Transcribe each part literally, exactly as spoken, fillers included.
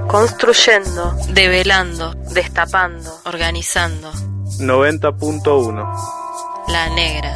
Construyendo, develando, destapando, organizando. noventa punto uno. La Negra.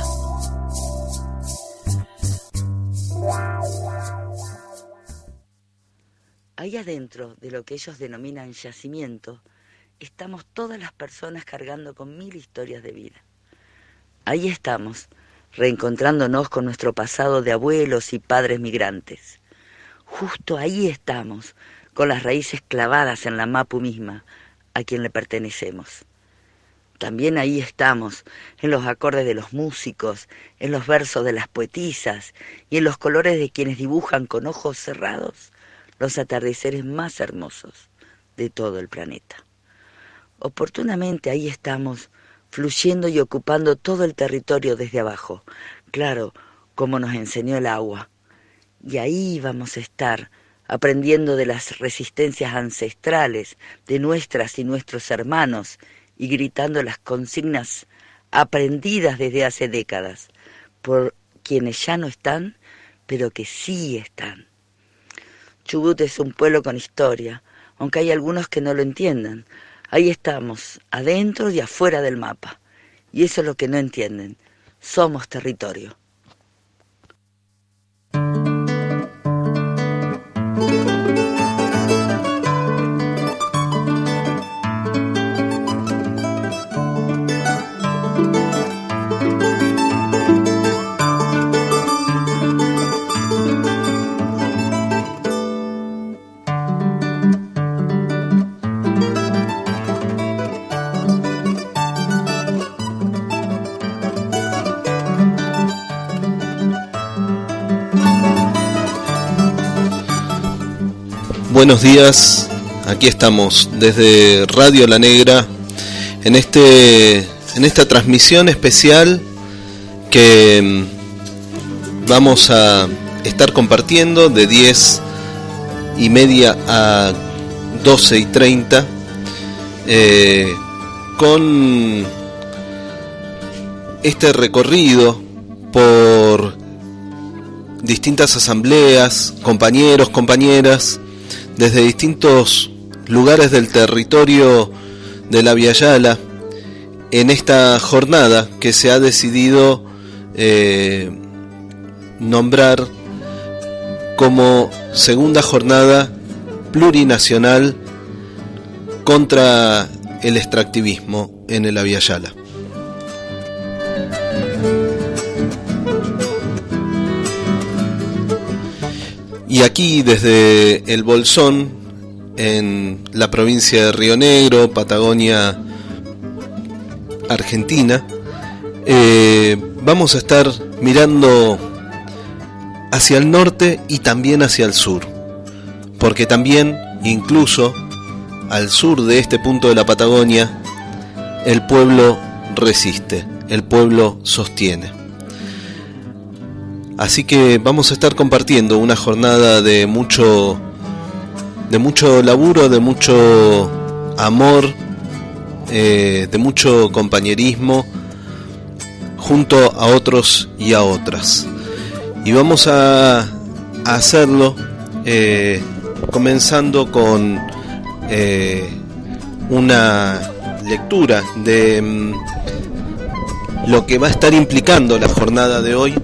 Ahí adentro de lo que ellos denominan yacimiento, estamos todas las personas cargando con mil historias de vida. Ahí estamos, reencontrándonos con nuestro pasado de abuelos y padres migrantes. Justo ahí estamos, con las raíces clavadas en la mapu misma, a quien le pertenecemos. También ahí estamos, en los acordes de los músicos, en los versos de las poetisas y en los colores de quienes dibujan con ojos cerrados los atardeceres más hermosos de todo el planeta. Oportunamente ahí estamos, fluyendo y ocupando todo el territorio desde abajo, claro, como nos enseñó el agua. Y ahí vamos a estar, aprendiendo de las resistencias ancestrales de nuestras y nuestros hermanos y gritando las consignas aprendidas desde hace décadas por quienes ya no están, pero que sí están. Chubut es un pueblo con historia, aunque hay algunos que no lo entiendan. Ahí estamos, adentro y afuera del mapa. Y eso es lo que no entienden. Somos territorio. Buenos días, aquí estamos desde Radio La Negra en este en esta transmisión especial que vamos a estar compartiendo de diez y media a doce y treinta eh, con este recorrido por distintas asambleas, compañeros, compañeras desde distintos lugares del territorio de la Via Yala en esta jornada que se ha decidido eh, nombrar como segunda jornada plurinacional contra el extractivismo en el Via Yala. Y aquí desde el Bolsón, en la provincia de Río Negro, Patagonia, Argentina, eh, vamos a estar mirando hacia el norte y también hacia el sur, porque también, incluso al sur de este punto de la Patagonia, el pueblo resiste, el pueblo sostiene. Así que vamos a estar compartiendo una jornada de mucho, de mucho laburo, de mucho amor, eh, de mucho compañerismo, junto a otros y a otras. Y vamos a, a hacerlo eh, comenzando con eh, una lectura de mm, lo que va a estar implicando la jornada de hoy.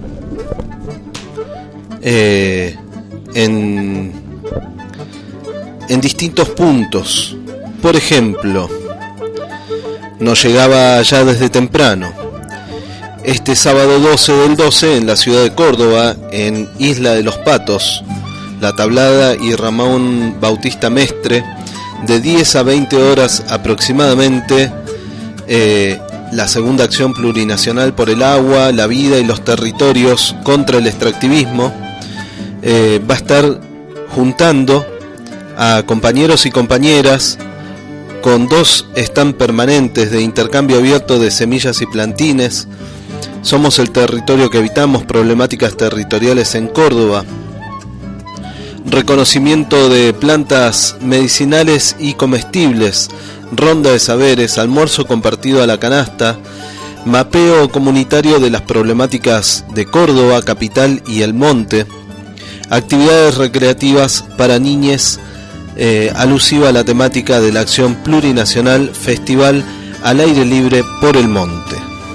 Eh, en, en distintos puntos. Por ejemplo, nos llegaba ya desde temprano este sábado doce del doce en la ciudad de Córdoba, en Isla de los Patos, La Tablada y Ramón Bautista Mestre, de diez a veinte horas aproximadamente, eh, la segunda acción plurinacional por el agua, la vida y los territorios contra el extractivismo. Eh, va a estar juntando a compañeros y compañeras con dos stands permanentes de intercambio abierto de semillas y plantines. Somos el territorio que habitamos, problemáticas territoriales en Córdoba. Reconocimiento de plantas medicinales y comestibles, ronda de saberes, almuerzo compartido a la canasta, mapeo comunitario de las problemáticas de Córdoba, capital y el monte. Actividades recreativas para niñes eh, alusiva a la temática de la acción plurinacional Festival al Aire Libre por el Monte.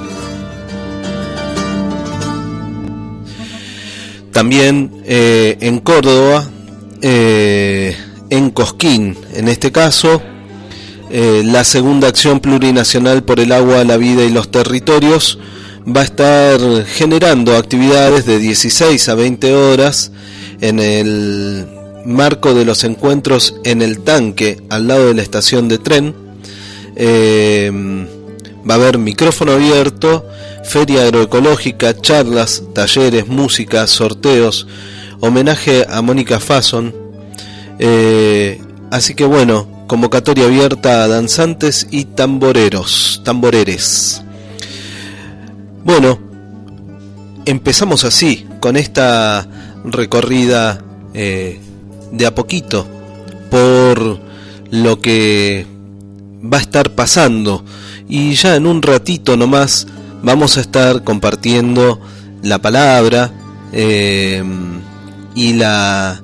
También eh, en Córdoba, eh, en Cosquín, en este caso, eh, la segunda acción plurinacional por el agua, la vida y los territorios va a estar generando actividades de dieciséis a veinte horas en el marco de los encuentros en el tanque al lado de la estación de tren. Eh, va a haber micrófono abierto, feria agroecológica, charlas, talleres, música, sorteos, homenaje a Mónica Fason. Eh, así que bueno, convocatoria abierta a danzantes y tamboreros, tamboreres. Bueno, empezamos así, con esta recorrida eh, de a poquito por lo que va a estar pasando, y ya en un ratito nomás vamos a estar compartiendo la palabra eh, y la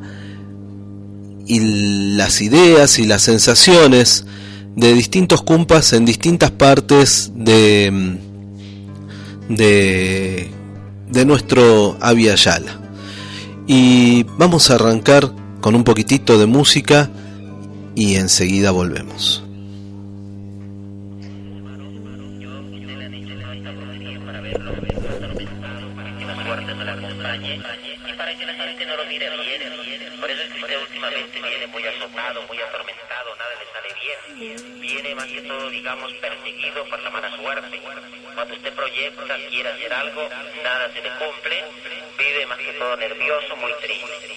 y las ideas y las sensaciones de distintos cumpas en distintas partes de de, de nuestro Abya Yala. Y vamos a arrancar con un poquitito de música y enseguida volvemos. Viene más que todo, digamos, perseguido por la mala suerte. Cuando usted proyecta, quiere hacer algo, nada se le cumple, vive más que todo nervioso, muy triste.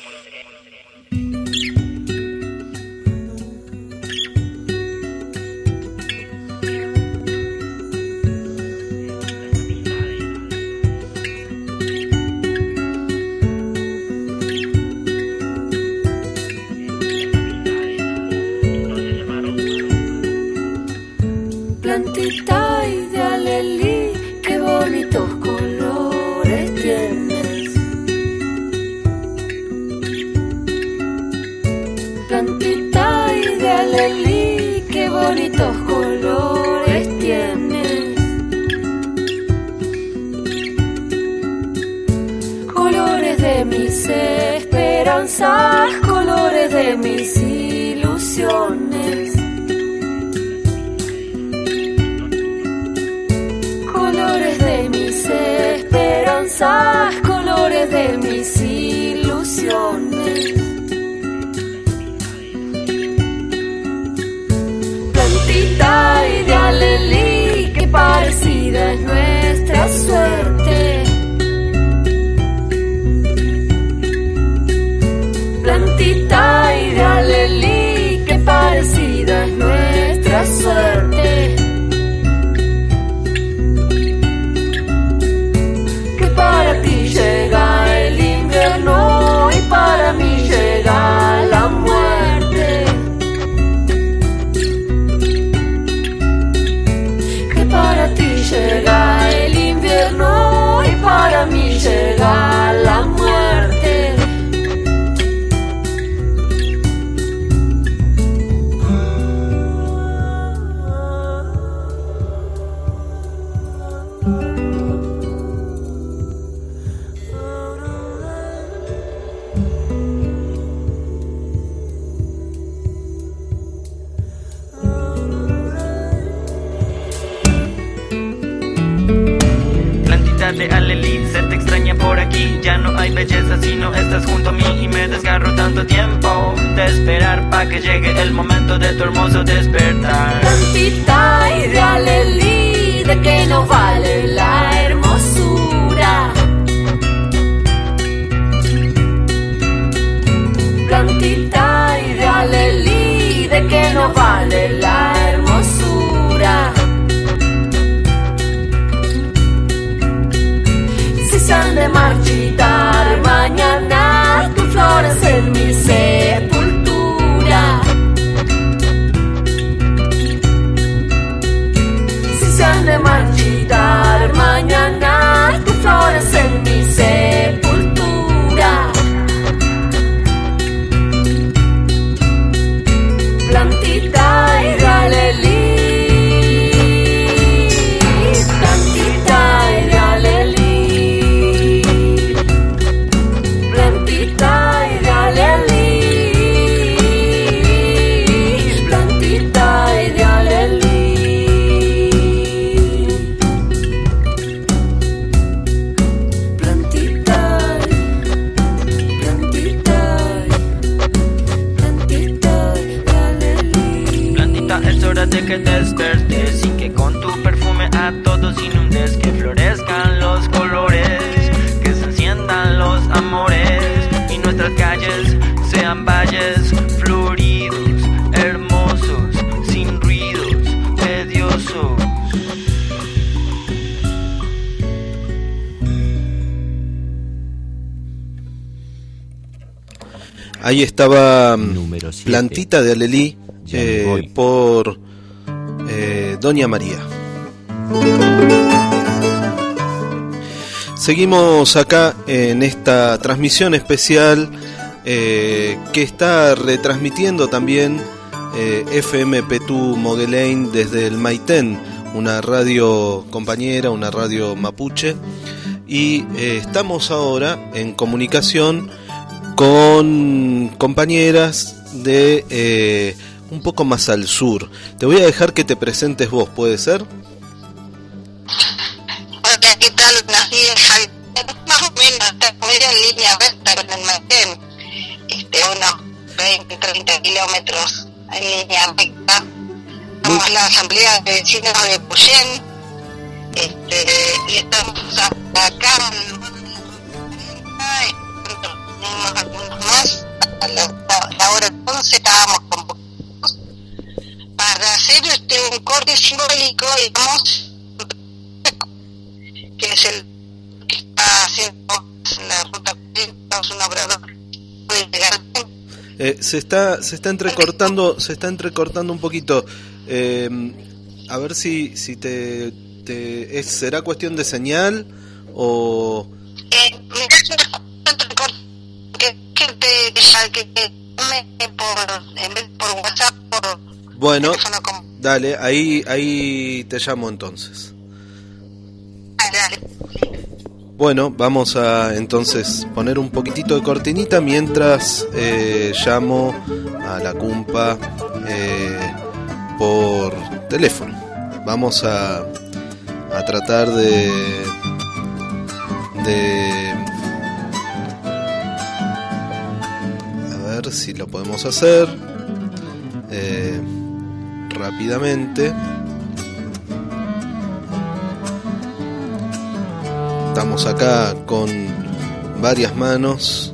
Plantita y de alelí, qué bonitos colores tienes. Plantita y de alelí, qué bonitos colores tienes. Colores de mis esperanzas, colores de mis ilusiones. Colores de mis esperanzas, colores de mis ilusiones. Plantita y de alelí, que parecida es nuestra suerte. Plantita y de alelí, que parecida es nuestra suerte. Para ti llega el invierno y para mí llega la muerte. Que para ti llega el invierno y para mí llega la muerte. De alelí, se te extraña por aquí. Ya no hay belleza si no estás junto a mí. Y me desgarro tanto tiempo de esperar pa' que llegue el momento de tu hermoso despertar. Plantita y de alelí, de que no vale la hermosura. Plantita y de alelí, de que no vale la hermosura. Se han de marchitar mañana tus flores en mi sepultura. Si se han de marchitar mañana que despertes y que con tu perfume a todos inundes, que florezcan los colores, que se enciendan los amores y nuestras calles sean valles floridos, hermosos, sin ruidos, tediosos. Ahí estaba Plantita de Alelí eh, por eh, Doña María. Seguimos acá en esta transmisión especial eh, que está retransmitiendo también eh, F M Petú Moguelain desde el Maitén, una radio compañera, una radio mapuche, y eh, estamos ahora en comunicación con compañeras de eh, un poco más al sur. Te voy a dejar que te presentes vos, ¿puede ser? Hola, ¿qué tal? Buenos días. Más o menos, está medio en línea recta con el Maitén, este, unos veinte, treinta kilómetros en línea recta. Estamos en la asamblea de vecinos de Puyén, este, y estamos acá en algunos más. A la, la hora once estábamos convocados para hacer este un corte simbólico, digamos, que es el que está haciendo la ruta cuarenta, es un obrador ilegal. Eh, se está se está entrecortando se está entrecortando un poquito. Eh, a ver si si te, te es, será cuestión de señal o eh, que que te que, que me por en vez por WhatsApp por bueno con... dale, ahí ahí te llamo entonces. Dale, dale. Bueno, vamos a entonces poner un poquitito de cortinita mientras eh, llamo a la Cumpa eh, por teléfono. Vamos a, a tratar de, de a ver si lo podemos hacer eh, rápidamente. Estamos acá con varias manos.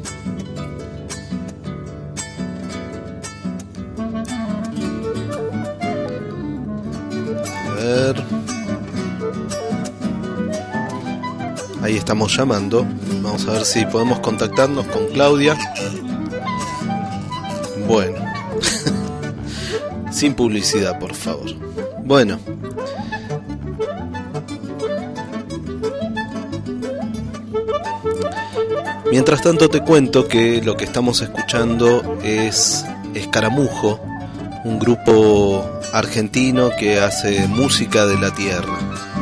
A ver. Ahí estamos llamando. Vamos a ver si podemos contactarnos con Claudia. Bueno. Sin publicidad, por favor. Bueno. Mientras tanto te cuento que lo que estamos escuchando es Escaramujo, un grupo argentino que hace música de la tierra.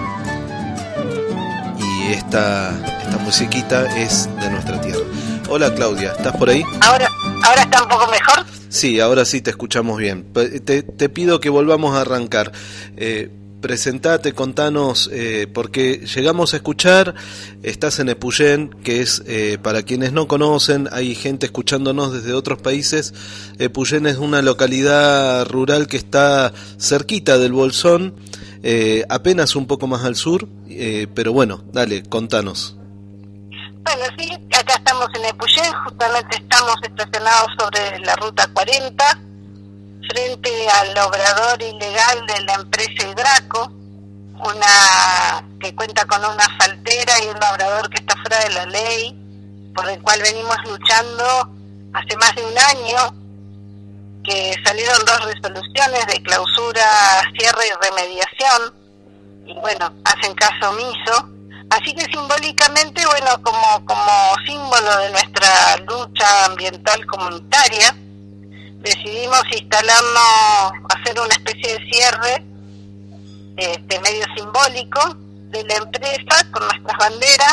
Y esta, esta musiquita es de nuestra tierra. Hola Claudia, ¿estás por ahí? Ahora, ahora está un poco mejor. Sí, ahora sí te escuchamos bien. Te, te pido que volvamos a arrancar. Eh, Presentate, contanos, eh, porque llegamos a escuchar, estás en Epuyén, que es, eh, para quienes no conocen, hay gente escuchándonos desde otros países. Epuyén es una localidad rural que está cerquita del Bolsón, eh, apenas un poco más al sur, eh, pero bueno, dale, contanos. Bueno, sí, acá estamos en Epuyén, justamente estamos estacionados sobre la ruta cuarenta, frente al obrador ilegal de la empresa Hidraco, una que cuenta con una faltera y un obrador que está fuera de la ley, por el cual venimos luchando hace más de un año, que salieron dos resoluciones de clausura, cierre y remediación, y bueno, hacen caso omiso. Así que simbólicamente, bueno, como, como símbolo de nuestra lucha ambiental comunitaria, decidimos instalarnos, hacer una especie de cierre este medio simbólico de la empresa con nuestras banderas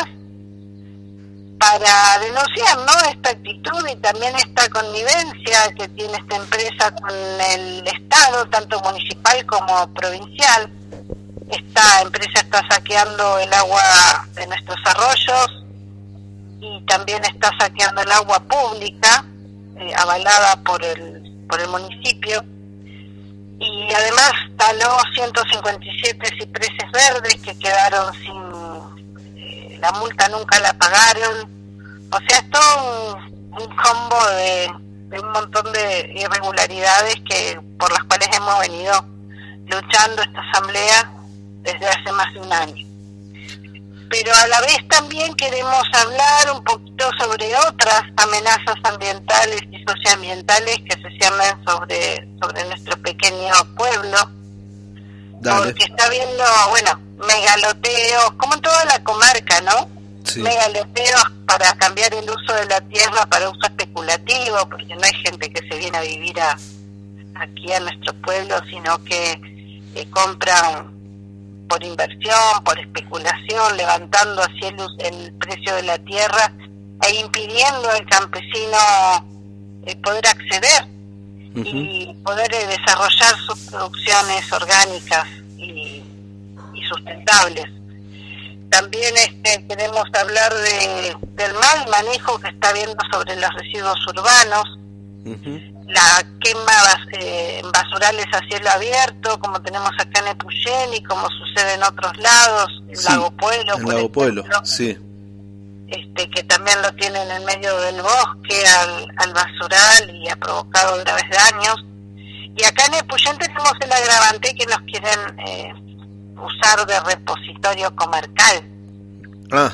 para denunciar, ¿no?, esta actitud y también esta connivencia que tiene esta empresa con el Estado, tanto municipal como provincial. Esta empresa está saqueando el agua de nuestros arroyos y también está saqueando el agua pública, Eh, avalada por el por el municipio, y además taló ciento cincuenta y siete cipreses verdes que quedaron sin, eh, la multa nunca la pagaron. O sea, es todo un, un combo de, de un montón de irregularidades que por las cuales hemos venido luchando esta asamblea desde hace más de un año. Pero a la vez también queremos hablar un poquito sobre otras amenazas ambientales y socioambientales que se ciernen sobre, sobre nuestro pequeño pueblo. Dale. Porque está habiendo, bueno, megaloteos, como en toda la comarca, ¿no? Sí. Megaloteos para cambiar el uso de la tierra para uso especulativo, porque no hay gente que se viene a vivir a, aquí a nuestro pueblo, sino que eh, compran por inversión, por especulación, levantando así el, el precio de la tierra e impidiendo al campesino eh, poder acceder uh-huh. y poder eh, desarrollar sus producciones orgánicas y, y sustentables. También este, queremos hablar de, del mal manejo que está habiendo sobre los residuos urbanos, uh-huh. la quema eh, en basurales a cielo abierto, como tenemos acá en Epuyén y como sucede en otros lados, en sí, Lago Puelo, en por Lago ejemplo, Puelo, sí. este, que también lo tienen en medio del bosque, al, al basural, y ha provocado graves daños. Y acá en Epuyén tenemos el agravante que nos quieren eh, usar de repositorio comarcal. Ah.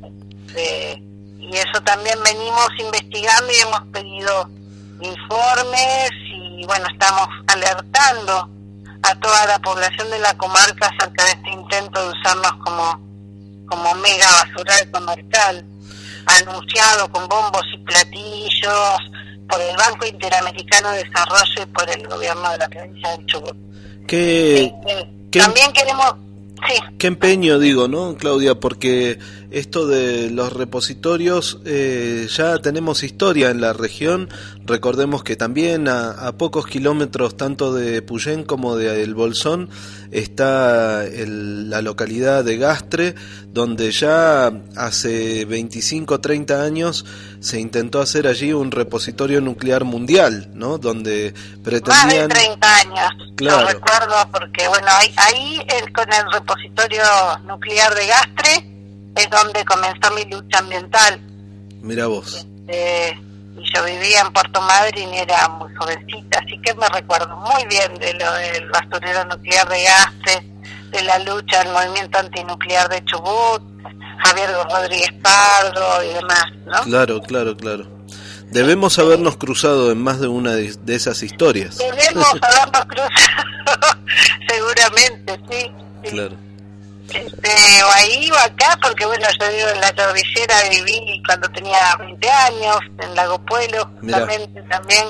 Eh, y eso también venimos investigando y hemos pedido informes y bueno, estamos alertando a toda la población de la comarca acerca de este intento de usarnos como como mega basural comarcal, anunciado con bombos y platillos por el Banco Interamericano de Desarrollo y por el gobierno de la provincia del Chubut. ¿Qué, este, qué, también queremos sí. Qué empeño, digo, ¿no, Claudia? Porque esto de los repositorios, eh, ya tenemos historia en la región. Recordemos que también a, a pocos kilómetros tanto de Epuyén como de El Bolsón está el, la localidad de Gastre, donde ya hace veinticinco, treinta años se intentó hacer allí un repositorio nuclear mundial, ¿no? Donde pretendían... Más de treinta años, claro. Lo recuerdo porque, bueno, ahí, ahí el, con el repositorio nuclear de Gastre es donde comenzó mi lucha ambiental. Mira vos. Este, y yo vivía en Puerto Madryn y era muy jovencita, así que me recuerdo muy bien de lo del basurero nuclear de Gastre, de la lucha del movimiento antinuclear de Chubut, Javier Rodríguez Pardo y demás, ¿no? Claro, claro, claro. Debemos habernos cruzado en más de una de, de esas historias. Debemos habernos cruzado, seguramente, sí. sí. Claro. Este, o ahí o acá, porque bueno, yo vivo en la cordillera, viví cuando tenía veinte años, en Lago Puelo, justamente también.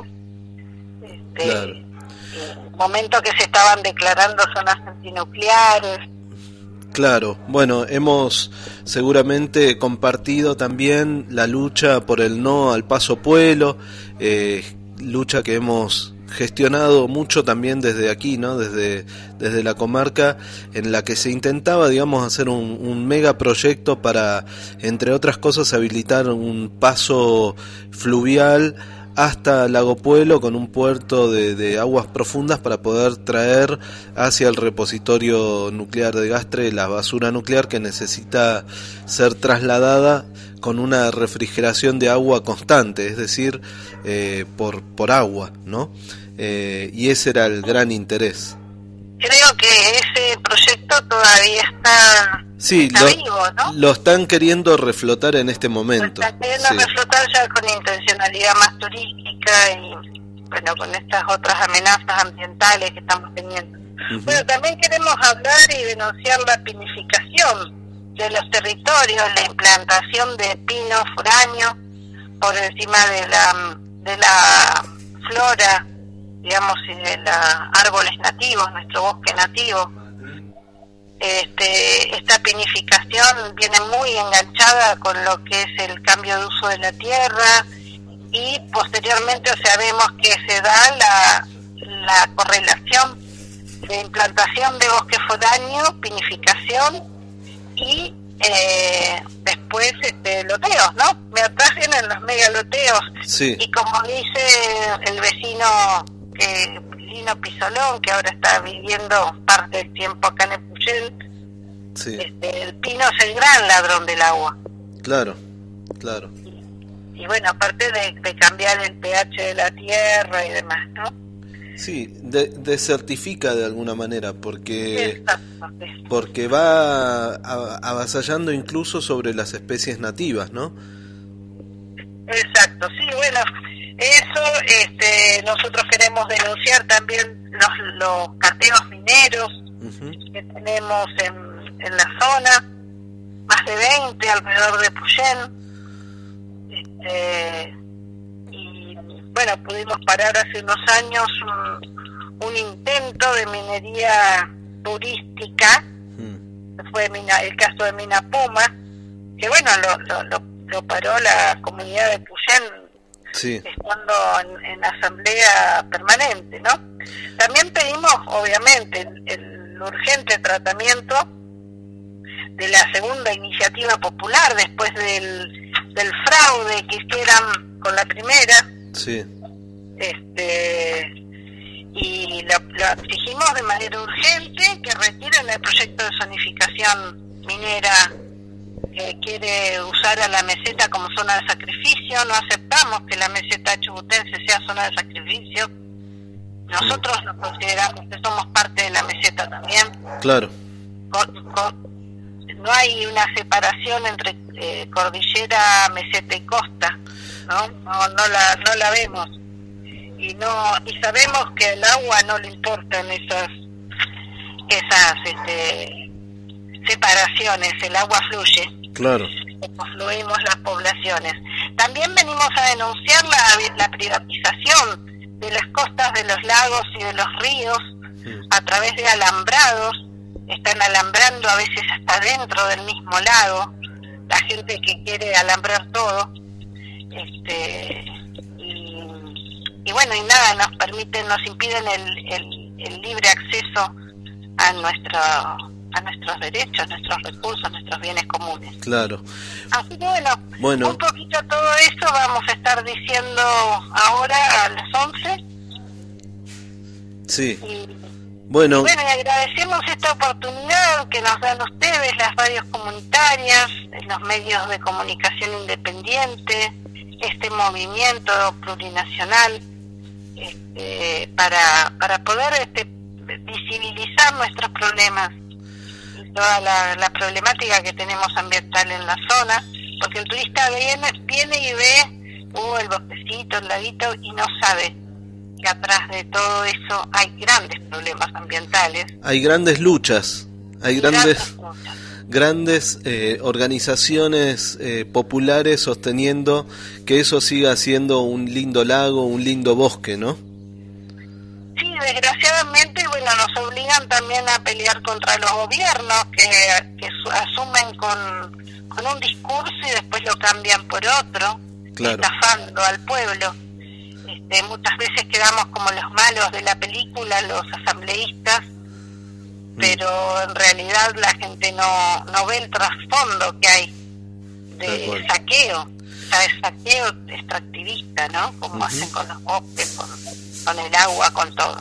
Este, claro. Momento que se estaban declarando zonas antinucleares. Claro, bueno, hemos seguramente compartido también la lucha por el no al Paso Puelo, eh, lucha que hemos gestionado mucho también desde aquí, ¿no? Desde, desde la comarca, en la que se intentaba, digamos, hacer un, un megaproyecto para, entre otras cosas, habilitar un paso fluvial hasta Lago Puelo con un puerto de, de aguas profundas para poder traer hacia el repositorio nuclear de Gastre la basura nuclear que necesita ser trasladada con una refrigeración de agua constante, es decir, eh, por, por agua, ¿no? Eh, y ese era el gran interés. Creo que ese proyecto todavía está, sí, está lo, vivo, ¿no? Lo están queriendo reflotar en este momento. Lo están queriendo sí. reflotar ya con intencionalidad más turística y, bueno, con estas otras amenazas ambientales que estamos teniendo. Uh-huh. Bueno, también queremos hablar y denunciar la pinificación de los territorios, la implantación de pino foraño por encima de la, de la flora, digamos, y de los árboles nativos, nuestro bosque nativo. Este, esta pinificación viene muy enganchada con lo que es el cambio de uso de la tierra y posteriormente, o sea, vemos que se da la, la correlación de implantación de bosque foráneo, pinificación y eh, después este, loteos, ¿no? Me atraen en los megaloteos. Sí. Y como dice el vecino que Tino Pisolón, que ahora está viviendo parte del tiempo acá en Epuyén. Sí. Este, el pino es el gran ladrón del agua. Claro, claro. Y, y bueno, aparte de, de cambiar el pH de la tierra y demás, ¿no? Sí, de, desertifica de alguna manera, porque Exacto, sí. porque va a- avasallando incluso sobre las especies nativas, ¿no? Exacto, sí, bueno, eso este, nosotros queremos denunciar también los, los cateos mineros Ujú. que tenemos en, en la zona, más de veinte alrededor de Puyén, este, y bueno, pudimos parar hace unos años un, un intento de minería turística, Mm. que fue mina, el caso de Mina Puma, que bueno, lo, lo, lo, lo paró la comunidad de Puyén Sí, estando en, en asamblea permanente, ¿no? También pedimos, obviamente, el, el urgente tratamiento de la segunda iniciativa popular después del, del fraude que hicieron con la primera, sí, este y lo, lo exigimos de manera urgente que retiren el proyecto de zonificación minera que quiere usar a la meseta como zona de sacrificio. No aceptamos que la meseta chubutense sea zona de sacrificio. Nosotros nos consideramos que somos parte de la meseta también. claro. Con- con- no hay una separación entre eh, cordillera, meseta y costa, ¿no? No, no la, no la vemos. Y no y sabemos que el agua no le importan esas esas este, separaciones. El agua fluye. Claro, Fluimos las poblaciones. También venimos a denunciar la, la privatización de las costas de los lagos y de los ríos a través de alambrados. Están alambrando a veces hasta dentro del mismo lago, la gente que quiere alambrar todo. Este y, y bueno, y nada, nos permiten, nos impiden el, el, el libre acceso a nuestro a nuestros derechos, nuestros recursos, nuestros bienes comunes. claro. Así que bueno, Bueno. un poquito todo eso vamos a estar diciendo ahora a las once. Sí, Y bueno, bueno, y agradecemos esta oportunidad que nos dan ustedes, las radios comunitarias, los medios de comunicación independiente, este movimiento plurinacional, este, para, para poder este, visibilizar nuestros problemas y toda la, la problemática que tenemos ambiental en la zona, porque el turista viene, viene y ve uh, el bosquecito, el laguito, y no sabe que atrás de todo eso hay grandes problemas ambientales. hay grandes luchas, hay y grandes luchas. grandes eh, organizaciones eh, populares sosteniendo que eso siga siendo un lindo lago, un lindo bosque, ¿no? Sí, desgraciadamente, bueno, nos obligan también a pelear contra los gobiernos que, que su- asumen con, con un discurso y después lo cambian por otro, Claro. estafando al pueblo. Este, muchas veces quedamos como los malos de la película, los asambleístas, pero en realidad la gente no, no ve el trasfondo que hay Tal de cual. saqueo, o sea, de saqueo extractivista, ¿no? Como Ujú. hacen con los bosques, con, con el agua, con todo.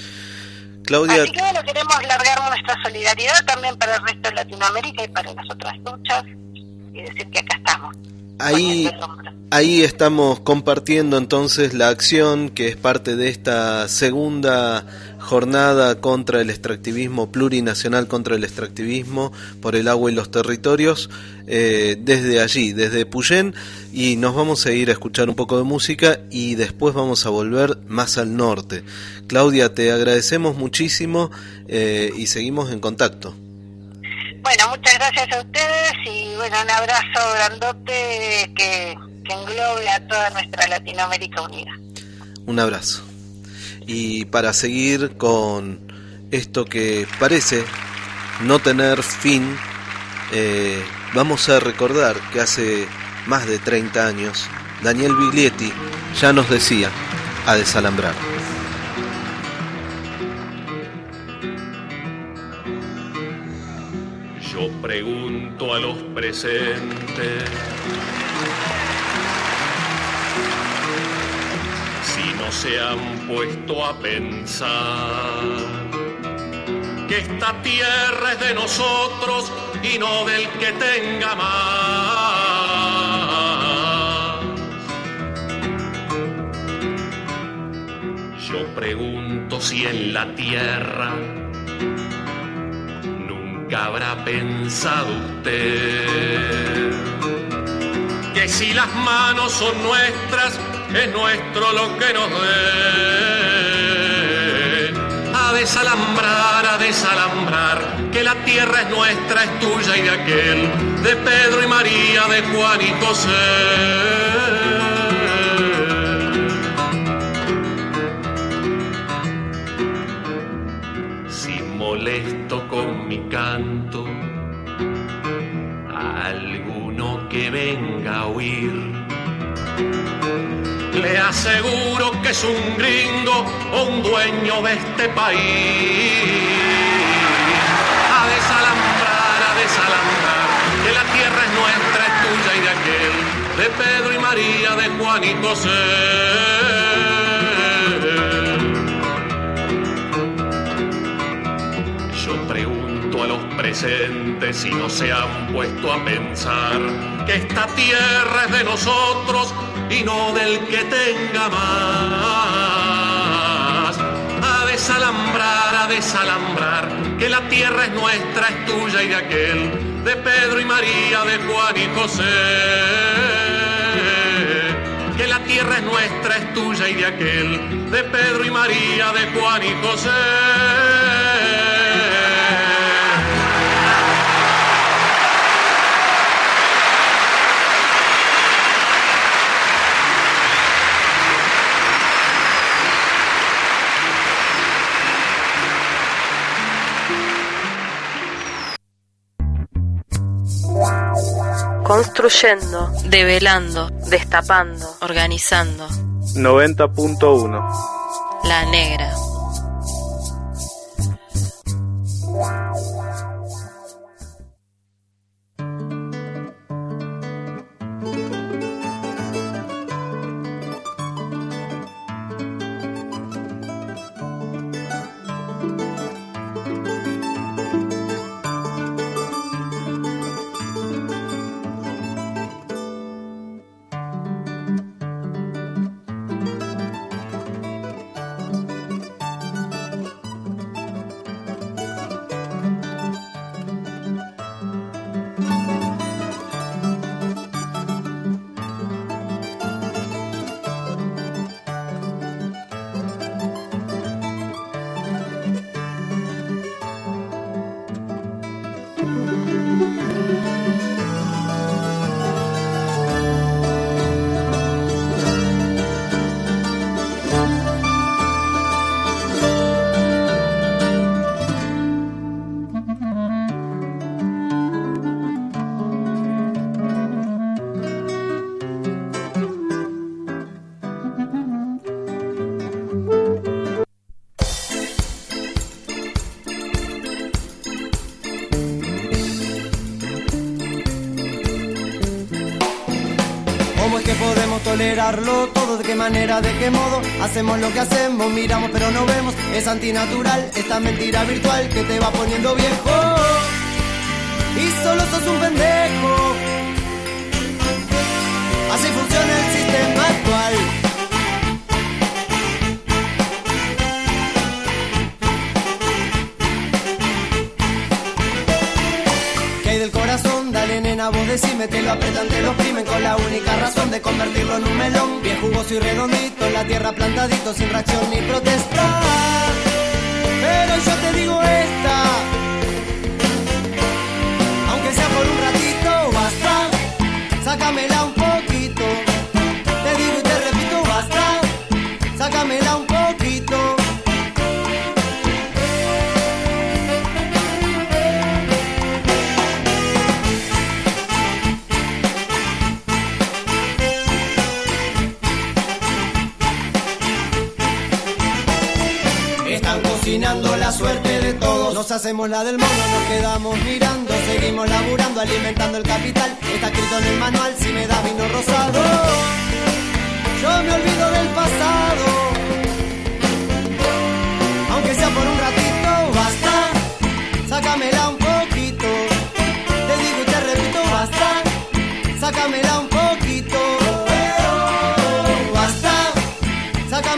Claudia, Así que bueno, queremos largar nuestra solidaridad también para el resto de Latinoamérica y para las otras luchas y decir que acá estamos. ahí, poniendo el hombro. ahí estamos compartiendo entonces la acción que es parte de esta segunda jornada contra el extractivismo, plurinacional contra el extractivismo por el agua y los territorios, eh, desde allí, desde Puyén, y nos vamos a ir a escuchar un poco de música y después vamos a volver más al norte. Claudia, te agradecemos muchísimo eh, y seguimos en contacto. Bueno, muchas gracias a ustedes y bueno, un abrazo grandote que, que englobe a toda nuestra Latinoamérica unida. Un abrazo. Y para seguir con esto que parece no tener fin, eh, vamos a recordar que hace más de treinta años Daniel Biglietti ya nos decía: a desalambrar. Yo pregunto a los presentes si no no se han puesto a pensar que esta tierra es de nosotros y no del que tenga más. Yo pregunto si en la tierra nunca habrá pensado usted que si las manos son nuestras, es nuestro lo que nos dé. A desalambrar, a desalambrar, que la tierra es nuestra, es tuya y de aquel, de Pedro y María, de Juan y José. Si molesto con mi canto a alguno que venga a oír, le aseguro que es un gringo o un dueño de este país. A desalambrar, a desalambrar, que la tierra es nuestra, es tuya y de aquel, de Pedro y María, de Juan y José. Yo pregunto a los presentes si no se han puesto a pensar que esta tierra es de nosotros y no del que tenga más. A desalambrar, a desalambrar, que la tierra es nuestra, es tuya y de aquel, de Pedro y María, de Juan y José. Que la tierra es nuestra, es tuya y de aquel, de Pedro y María, de Juan y José. Construyendo, develando, destapando, organizando. noventa punto uno. La Negra. Tolerarlo todo, de qué manera, de qué modo hacemos lo que hacemos, miramos pero no vemos, es antinatural esta mentira virtual que te va poniendo viejo y solo sos un pendejo. Así funciona el sistema actual. ¿Qué hay del corazón? Dale nena, vos decime, te lo apretan, te lo oprimen con la única razón de convertirlo en un melón bien jugoso y redondito, en la tierra plantadito, sin reacción ni protesta. Pero yo te digo esta, aunque sea por un ratito, basta, sácamela un poquito. Te digo y te repito, basta, sácamela un poquito. Cocinando la suerte de todos, nos hacemos la del mono, nos quedamos mirando, seguimos laburando, alimentando el capital. Está escrito en el manual, si me da vino rosado, yo me olvido del pasado.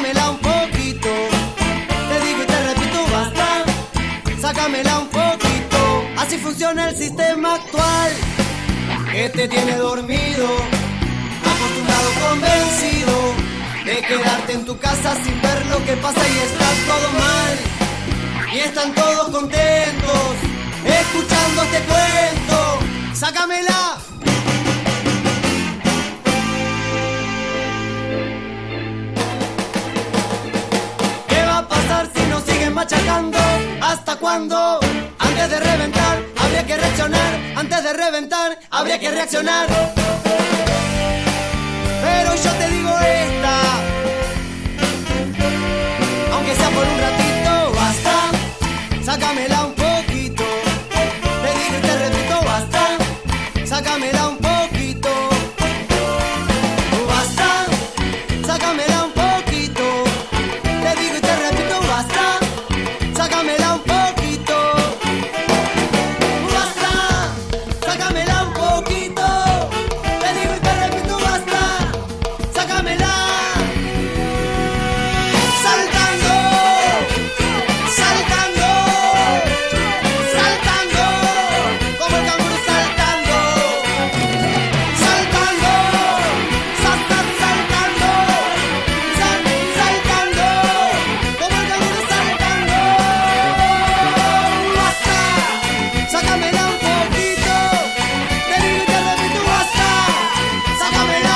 sácamela un poquito. Te digo y te repito, basta, sácamela un poquito. Así funciona el sistema actual, que te tiene dormido, acostumbrado, convencido de quedarte en tu casa sin ver lo que pasa y está todo mal. Y están todos contentos, escuchando este cuento. ¡Sácamela! ¿Qué va a pasar si nos siguen machacando? ¿Hasta cuándo? Antes de reventar, habría que reaccionar. Antes de reventar, habría que reaccionar. Pero yo te digo esta, aunque sea por un ratito, basta, sácamela un poquito. Te digo y te repito, basta, sácamela un poquito. Basta, sácamela un poquito. Te digo y te repito, basta, sácamela un poquito. Basta, sácamela un poquito. Te digo y te repito, basta, sácamela. Saltando, saltando, saltando, como el canguro saltando, saltando, saltan, saltando, sal, saltando, como el canguro saltando. Basta, sácamela un poquito. Te digo y te repito, basta, sácamela.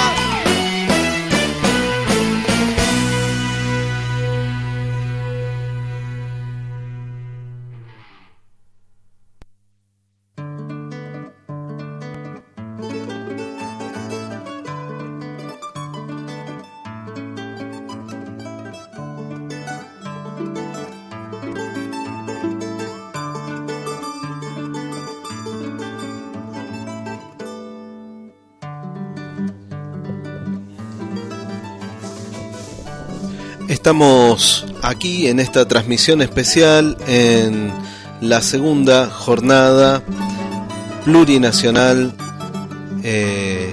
Estamos aquí en esta transmisión especial en la segunda jornada plurinacional eh,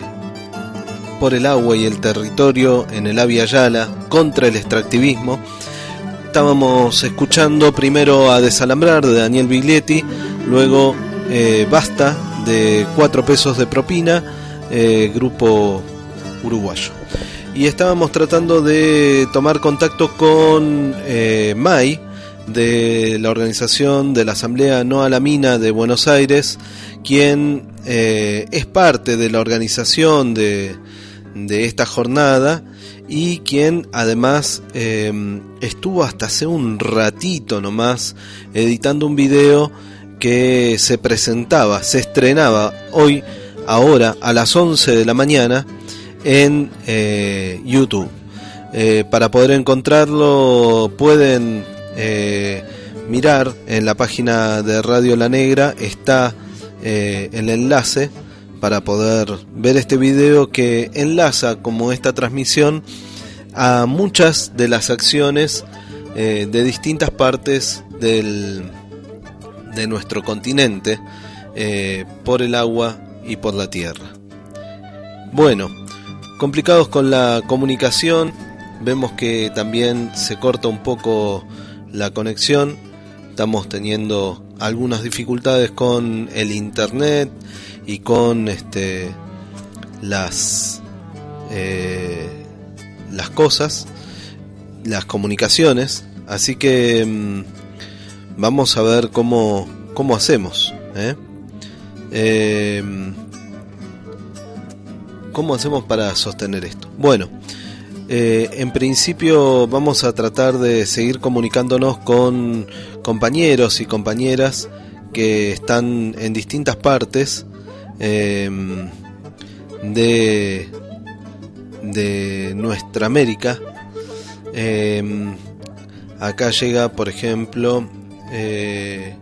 por el agua y el territorio en el Abya Yala contra el extractivismo. Estábamos escuchando primero a Desalambrar de Daniel Biglietti, luego eh, Basta de Cuatro Pesos de Propina, eh, grupo uruguayo. Y estábamos tratando de tomar contacto con eh, May, de la organización de la Asamblea No a la Mina de Buenos Aires, quien eh, es parte de la organización de, de esta jornada y quien además eh, estuvo hasta hace un ratito nomás editando un video que se presentaba, se estrenaba hoy, ahora a las once de la mañana en eh, YouTube. Eh, para poder encontrarlo pueden eh, mirar en la página de Radio La Negra, está eh, el enlace para poder ver este video que enlaza como esta transmisión a muchas de las acciones eh, de distintas partes del, de nuestro continente eh, por el agua y por la tierra. Bueno, complicados con la comunicación, vemos que también se corta un poco la conexión, estamos teniendo algunas dificultades con el internet y con este las eh, las cosas, las comunicaciones, así que mmm, vamos a ver cómo, cómo hacemos, ¿eh? Eh, ¿Cómo hacemos para sostener esto? Bueno, eh, en principio vamos a tratar de seguir comunicándonos con compañeros y compañeras que están en distintas partes eh, de, de nuestra América. Eh, acá llega, por ejemplo, eh,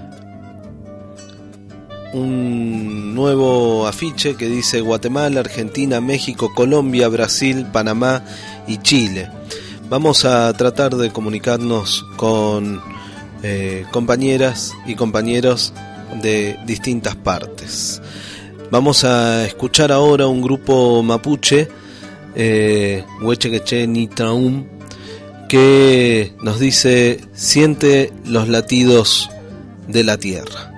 un nuevo afiche que dice Guatemala, Argentina, México, Colombia, Brasil, Panamá y Chile. Vamos a tratar de comunicarnos con eh, compañeras y compañeros de distintas partes. Vamos a escuchar ahora un grupo mapuche, eh, Huechequeche Nitraum, que nos dice: siente los latidos de la tierra.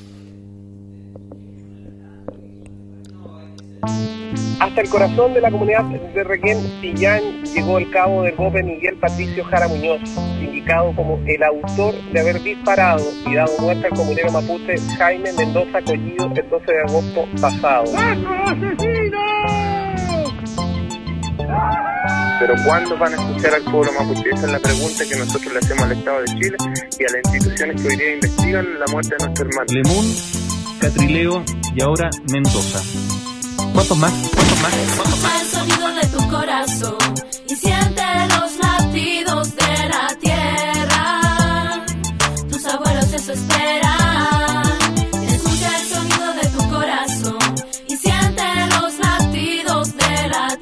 Hasta el corazón de la comunidad de Requén, Chillán, llegó el cabo del golpe Miguel Patricio Jara Muñoz, indicado como el autor de haber disparado y dado muerte al comunero mapuche Jaime Mendoza Collido el doce de agosto pasado. Pero ¿cuándo van a escuchar al pueblo mapuche? Esa es la pregunta que nosotros le hacemos al Estado de Chile y a las instituciones que hoy día investigan la muerte de nuestro hermano. Lemún, Catrileo y ahora Mendoza. ¿Cuántos más? ¿Cuántos más? ¿Cuántos más? El sonido de tu corazón y siente los latidos de la tierra. Tus abuelos eso esperan. Escucha el sonido de tu corazón y siente los latidos de la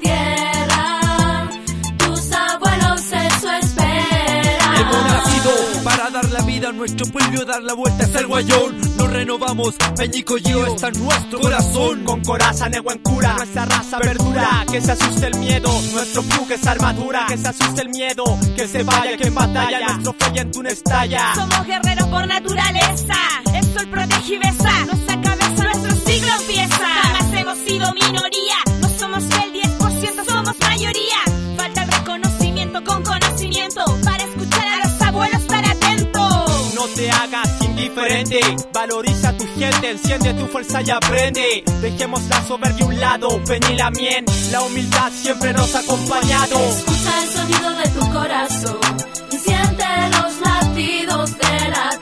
tierra. Tus abuelos eso esperan. Hemos nacido para dar la vida a nuestro pueblo, dar la vuelta es el guayón. Nos renovamos, Peñicollío está en nuestro corazón. Con coraza, neguencura, nuestra raza verdura. Que se asuste el miedo, nuestro plug es armadura. Que se asuste el miedo, que se vaya, que en batalla nuestro fe en tu estalla. Somos guerreros por naturaleza, el sol protege y besa nuestra cabeza, nuestro siglo empieza. Jamás hemos sido minoría, no somos el diez por ciento, somos mayoría. Falta el reconocimiento con conocimiento, para escuchar a los abuelos, estar atento. No te hagas indiferente, valoriza a tu gente, enciende tu fuerza y aprende. Dejemos la soberbia a un lado, Peñilamien, la humildad siempre nos ha acompañado. Escucha el sonido de tu corazón y siente los latidos de la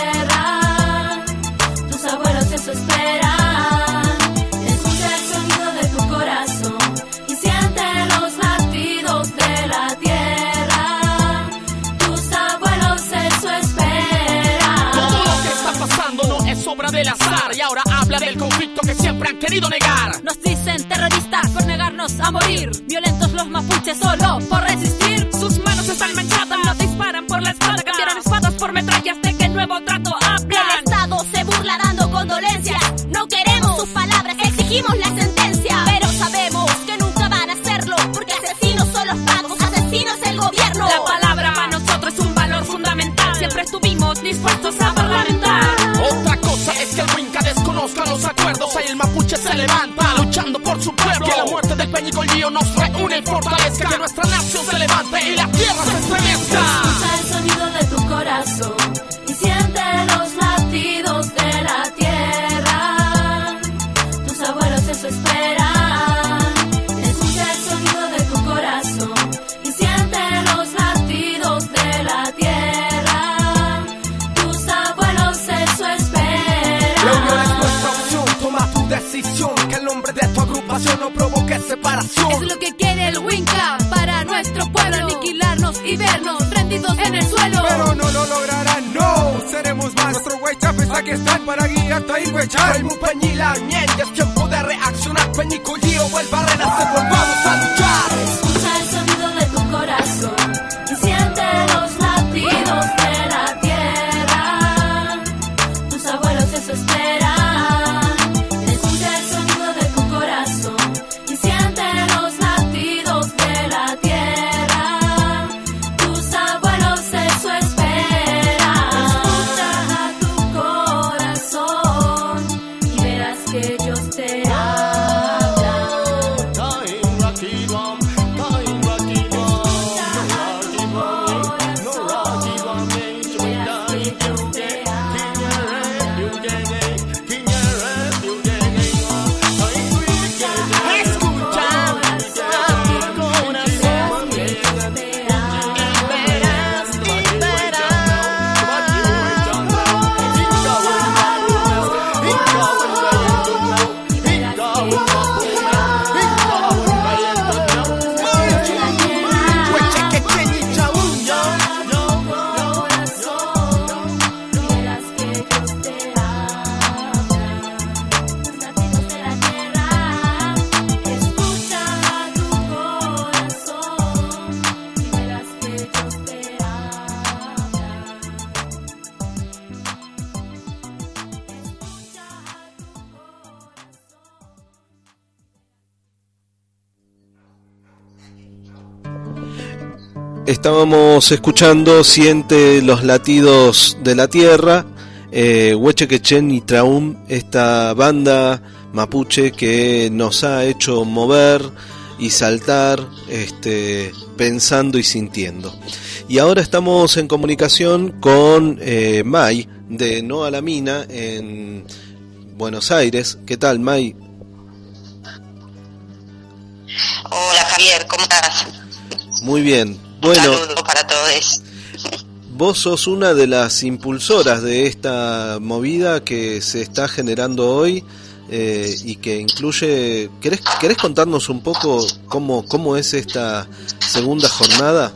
tierra. Tus abuelos eso esperan. Escucha el sonido de tu corazón y siente los latidos de la tierra. Tus abuelos eso esperan. Todo lo que está pasando no es obra del azar y ahora habla del conflicto que siempre han querido negar. Nos dicen terroristas por negarnos a morir, violentos los mapuches solo por resistir. Sus manos están manchadas, no te disparan por la espalda, cambiaron espadas por metrallas, de qué nuevo trato hablan. El Estado se burla dando condolencias, no queremos sus palabras, exigimos la sentencia. Pero sabemos que nunca van a hacerlo, porque asesinos son los pagos, asesinos el gobierno. La palabra para nosotros es un valor fundamental, siempre estuvimos dispuestos a parlamentar. Otra cosa es que el Winca desconozca los acuerdos, ahí el mapuche se levanta, luchando por su pueblo. Que la muerte del Peñicollío nos reúne y fortalezca, que nuestra nación se levante y la tierra se estremezca. Escucha el sonido de tu corazón y siente los latidos de la tierra. Tus abuelos eso esperan. Escucha el sonido de tu corazón y siente los latidos de la tierra. Tus abuelos eso esperan. La unión es nuestra opción, toma tu decisión. Que el nombre de tu agrupación no provoque separación. Es lo que quiere el Winca para nuestro pueblo, aniquilarnos y vernos rendidos en el suelo. Pero no lo lograrán, no, seremos más. Nuestros huechapes aquí están para guiarte a huechar. El Peñilamien, es tiempo de reaccionar. Peñicollío vuelva a renacer, volvamos a luchar. Escucha el sonido de tu corazón y siente los latidos de la tierra. Tus abuelos eso esperan. Escucha el sonido de tu corazón y siente los latidos de la tierra. Tus abuelos eso esperan. Escucha a tu corazón y verás que ellos te hablan. Estábamos escuchando Siente los latidos de la tierra, eh, Huechequechén y Traum, esta banda mapuche que nos ha hecho mover y saltar, este, pensando y sintiendo. Y ahora estamos en comunicación con eh, May de No a la Mina en Buenos Aires. ¿Qué tal, May? Hola Javier, ¿cómo estás? Muy bien. Bueno, un saludo para todos. Vos sos una de las impulsoras de esta movida que se está generando hoy eh, y que incluye... ¿Querés, ¿Querés contarnos un poco cómo, cómo es esta segunda jornada?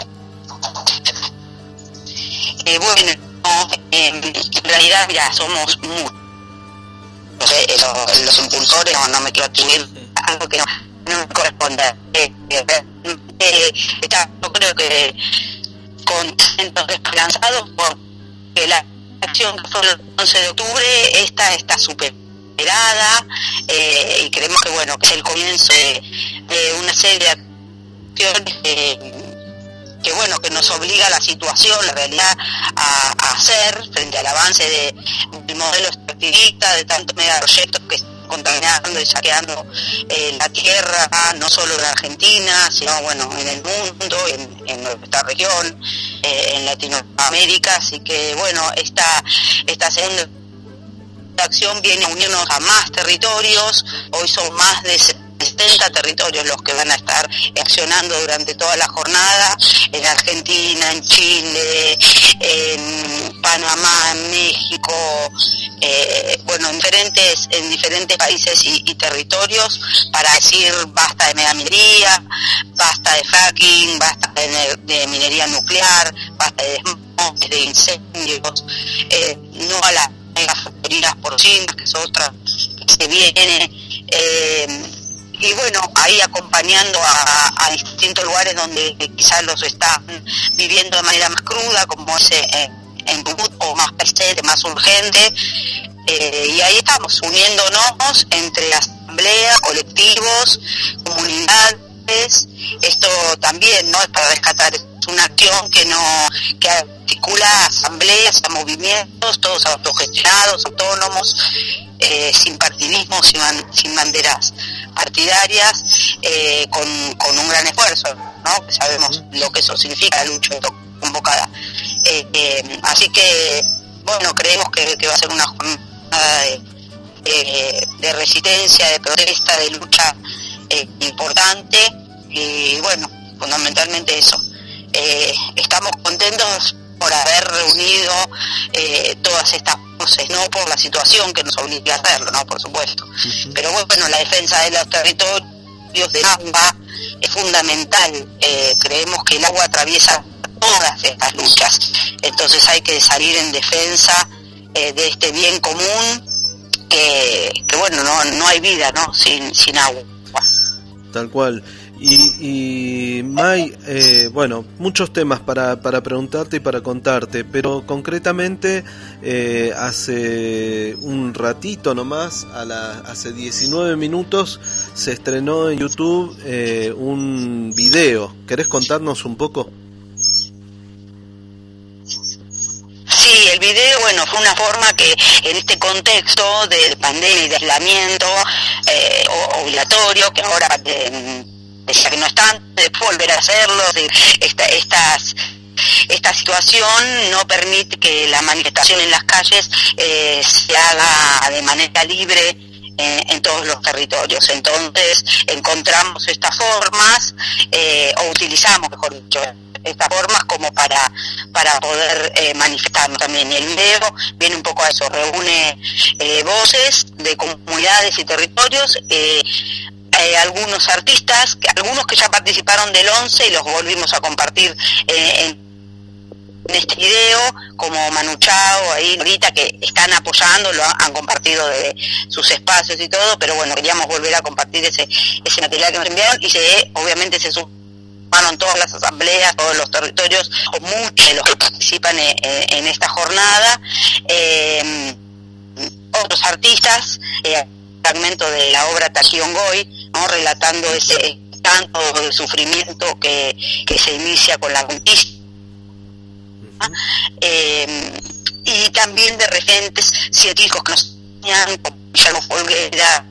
Eh, bueno, eh, en realidad, mira, somos muchos eh, los, los impulsores, no, no me quiero atribuir algo que no, no me corresponde. Eh, eh, eh, está, yo creo que contentos, esperanzados, porque la acción que fue el once de octubre, esta está superada, eh, y creemos que bueno, que es el comienzo de, de una serie de acciones eh, que bueno, que nos obliga a la situación, la realidad, a, a hacer frente al avance de, del modelo extractivista, de tantos megaproyectos que están contaminando y saqueando eh, la tierra, no solo en Argentina, sino bueno, en el mundo, en, en nuestra región, eh, en Latinoamérica. Así que bueno, esta, esta segunda acción viene a unirnos a más territorios. Hoy son más de setenta territorios los que van a estar accionando durante toda la jornada, en Argentina, en Chile, en Panamá, en México, eh, bueno, en diferentes, en diferentes países y, y territorios, para decir basta de megaminería, basta de fracking, basta de, de minería nuclear, basta de desmontes, de incendios, eh, no a las megafactorías porcinas, que es otra que se viene, eh, y bueno, ahí acompañando a, a distintos lugares donde quizás los están viviendo de manera más cruda, como es en, en Chubut, o más presente, más urgente, eh, y ahí estamos uniéndonos entre asambleas, colectivos, comunidades. Esto también, ¿no?, es para rescatar, es una acción que no que articula asambleas, a movimientos, todos autogestionados, autónomos, eh, sin partidismo, sin, sin banderas partidarias, eh, con, con un gran esfuerzo, ¿no?, que sabemos lo que eso significa, la lucha convocada. Eh, eh, así que, bueno, creemos que, que va a ser una jornada de, de, de resistencia, de protesta, de lucha eh, importante, y bueno, fundamentalmente eso. Eh, estamos contentos por haber reunido eh, todas estas voces, no por la situación que nos obliga a hacerlo, no, por supuesto, uh-huh. Pero bueno, la defensa de los territorios del agua es fundamental. Eh, creemos que el agua atraviesa todas estas luchas, entonces hay que salir en defensa eh, de este bien común, que, que bueno, no, no hay vida, ¿no?, sin, sin agua. Tal cual. Y, y May, eh, bueno, muchos temas para, para preguntarte y para contarte, pero concretamente eh, hace un ratito nomás, a la, hace diecinueve minutos, se estrenó en YouTube eh, un video. ¿Querés contarnos un poco? Sí, el video, bueno, fue una forma que en este contexto de pandemia y de aislamiento eh, obligatorio, que ahora eh, ya que no están, de volver a hacerlo, de esta, estas, esta situación no permite que la manifestación en las calles eh, se haga de manera libre eh, en todos los territorios. Entonces encontramos estas formas, eh, o utilizamos, mejor dicho, estas formas como para para poder eh, manifestarnos también. El video viene un poco a eso, reúne eh, voces de comunidades y territorios, eh, Eh, algunos artistas, algunos que ya participaron del once y los volvimos a compartir eh, en, en este video, como Manu Chao, ahí ahorita, que están apoyando, lo han, han compartido de sus espacios y todo, pero bueno, queríamos volver a compartir ese ese material que nos enviaron, y se obviamente se sumaron todas las asambleas, todos los territorios, o muchos de los que participan en, en esta jornada, eh, otros artistas, eh, fragmento de la obra Taji Ongoy, ¿no?, relatando ese tanto de sufrimiento que, que se inicia con la conquista, uh-huh. eh, y también de referentes científicos que nos enseñan, como Guillermo Folguera,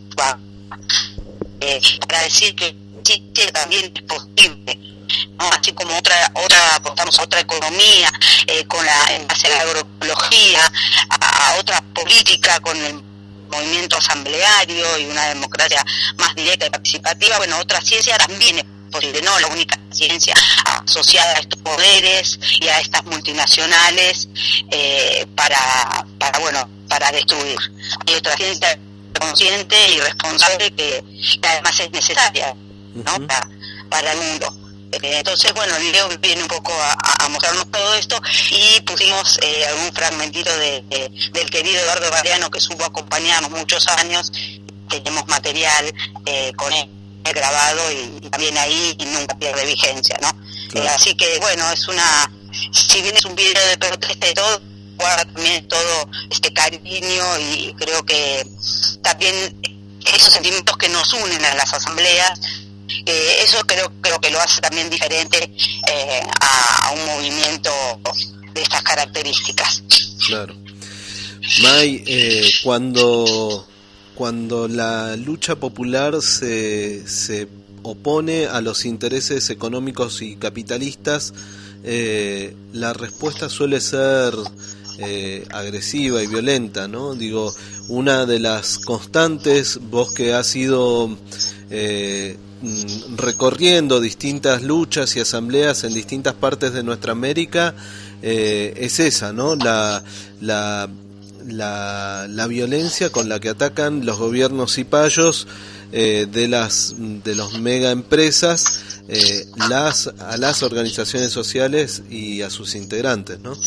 eh, para decir que Chile también es posible, ¿no? Así como otra otra apostamos a otra economía, eh, con la en base a la agroecología, a, a otra política con el movimiento asambleario y una democracia más directa y participativa. Bueno, otra ciencia también es posible, no la única ciencia asociada a estos poderes y a estas multinacionales eh, para para bueno para destruir. Hay otra ciencia consciente y responsable que, que además es necesaria, ¿no? Uh-huh. para, para el mundo. Entonces, bueno, el video viene un poco a, a mostrarnos todo esto, y pusimos eh, algún fragmentito de, de, del querido Eduardo Galeano, que estuvo acompañándonos muchos años. Tenemos material eh, con él grabado y, y también ahí y nunca pierde vigencia, ¿no? Claro. Eh, así que, bueno, es una, si bien es un video de protesta y todo, guarda también todo este cariño, y creo que también esos sentimientos que nos unen a las asambleas. Eh, eso creo, creo que lo hace también diferente eh, a, a un movimiento de estas características. Claro. May, eh, cuando, cuando la lucha popular se, se opone a los intereses económicos y capitalistas, eh, la respuesta suele ser eh, agresiva y violenta, ¿no? Digo, una de las constantes, vos que has sido eh, recorriendo distintas luchas y asambleas en distintas partes de nuestra América, eh, es esa, ¿no? La, la, la, la violencia con la que atacan los gobiernos cipayos eh, de las de los mega empresas eh, las a las organizaciones sociales y a sus integrantes, ¿no?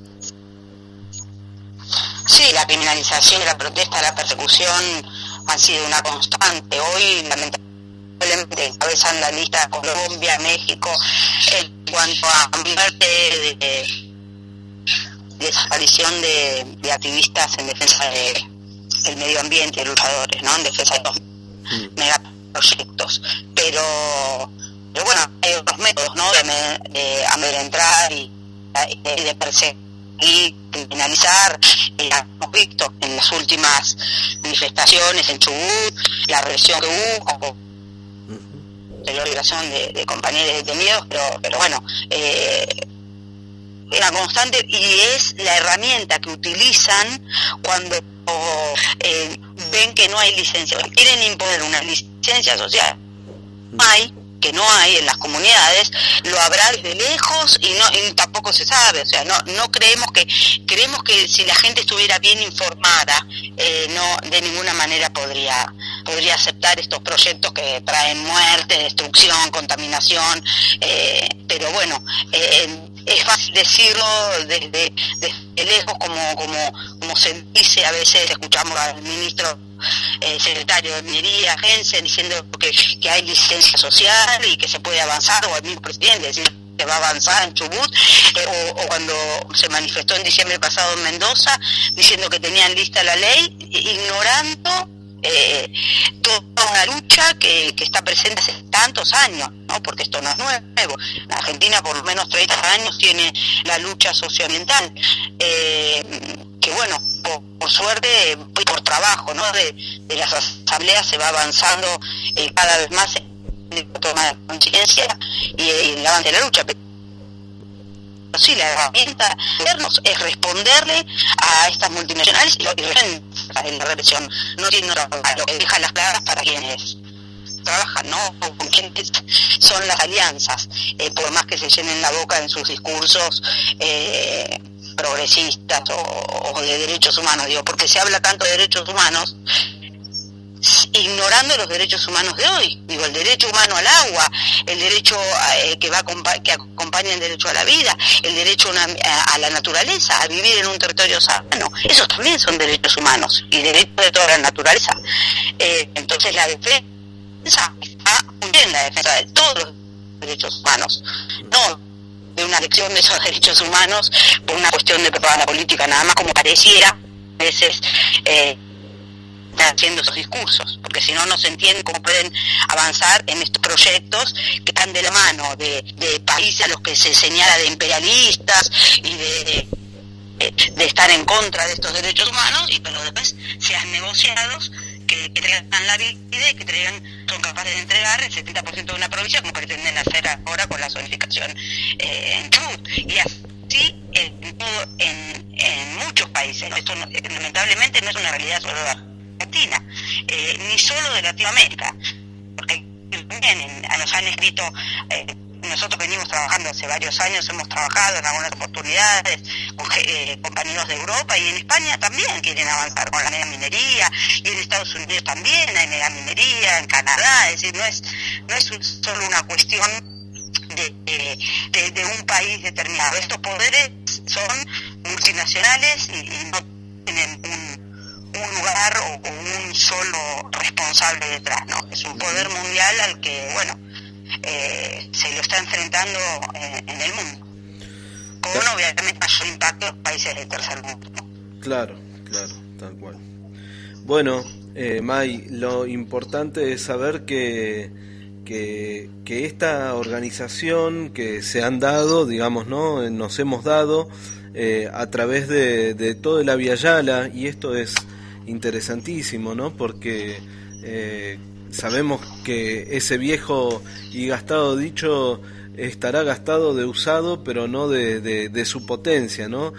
Sí, la criminalización, la protesta, la persecución han sido una constante. Hoy, lamentablemente, encabezan la lista Colombia, México, en cuanto a muerte de, de desaparición de, de activistas en defensa de, del medio ambiente, luchadores, ¿no? En defensa de los mm. megaproyectos. Pero, pero bueno, hay otros métodos, ¿no? De, de amedrentar y, y de perseguir y criminalizar. Eh, hemos visto en las últimas manifestaciones en Chubut la represión que hubo de la liberación de, de compañeros detenidos, pero, pero bueno, eh, era constante, y es la herramienta que utilizan cuando eh, ven que no hay licencia, quieren imponer una licencia social. No hay, que no hay en las comunidades, lo habrá desde lejos y no y tampoco se sabe, o sea, no no creemos que creemos que si la gente estuviera bien informada, eh, no de ninguna manera podría podría aceptar estos proyectos que traen muerte, destrucción, contaminación, eh, pero bueno, eh, es fácil decirlo desde, desde lejos, como como como se dice a veces. Escuchamos al ministro Eh, secretario de Minería, Jensen, diciendo que, que hay licencia social y que se puede avanzar, o al mismo presidente decir que va a avanzar en Chubut, eh, o, o cuando se manifestó en diciembre pasado en Mendoza, diciendo que tenían lista la ley, ignorando eh, toda una lucha que, que está presente hace tantos años, ¿no? Porque esto no es nuevo. En Argentina por lo menos treinta años tiene la lucha socioambiental, eh, que bueno, por, por suerte y por trabajo, ¿no? de, de las asambleas se va avanzando eh, cada vez más en la toma de conciencia y, y en el avance de la lucha. Pero sí, la herramienta es responderle a estas multinacionales y lo que en la represión no tiene lo que deja las claras para quienes trabajan, ¿no? Con quienes son las alianzas, eh, por más que se llenen la boca en sus discursos eh, progresistas o, o de derechos humanos, digo, porque se habla tanto de derechos humanos ignorando los derechos humanos de hoy, digo, el derecho humano al agua, el derecho eh, que va a que acompaña el derecho a la vida, el derecho a, una, a, a la naturaleza, a vivir en un territorio sano, esos también son derechos humanos y derechos de toda la naturaleza. Eh, entonces la defensa está muy bien, la defensa de todos los derechos humanos, no de una elección de esos derechos humanos por una cuestión de propaganda política, nada más, como pareciera a veces eh, haciendo esos discursos, porque si no, no se entiende cómo pueden avanzar en estos proyectos que están de la mano de, de países a los que se señala de imperialistas y de, de, de estar en contra de estos derechos humanos, y pero después sean negociados que, que traigan la vida y que traigan, son capaces de entregar el setenta por ciento de una provincia, como pretenden hacer ahora con la zonificación eh, en Chubut. Y así en, todo, en, en muchos países. Esto no, lamentablemente no es una realidad solo de Argentina, eh, ni solo de Latinoamérica, porque también en, nos han escrito, eh, nosotros venimos trabajando hace varios años, hemos trabajado en algunas oportunidades con eh, compañeros de Europa, y en España también quieren avanzar con la megaminería, y en Estados Unidos también hay megaminería, en Canadá, es decir, no es, no es un, solo una cuestión de, de, de un país determinado. Estos poderes son multinacionales y, y no tienen un, un lugar o, o un solo responsable detrás, ¿no? Es un poder mundial al que, bueno, eh, se lo está enfrentando en, en el mundo, con obviamente mayor impacto en los países del tercer mundo, ¿no? Claro, claro, tal cual. Bueno, eh, May, lo importante es saber que Que, que esta organización que se han dado, digamos, ¿no? Nos hemos dado eh, a través de, de todo el Abya Yala, y esto es interesantísimo, ¿no? Porque eh, sabemos que ese viejo y gastado dicho estará gastado de usado, pero no de, de, de su potencia, ¿no?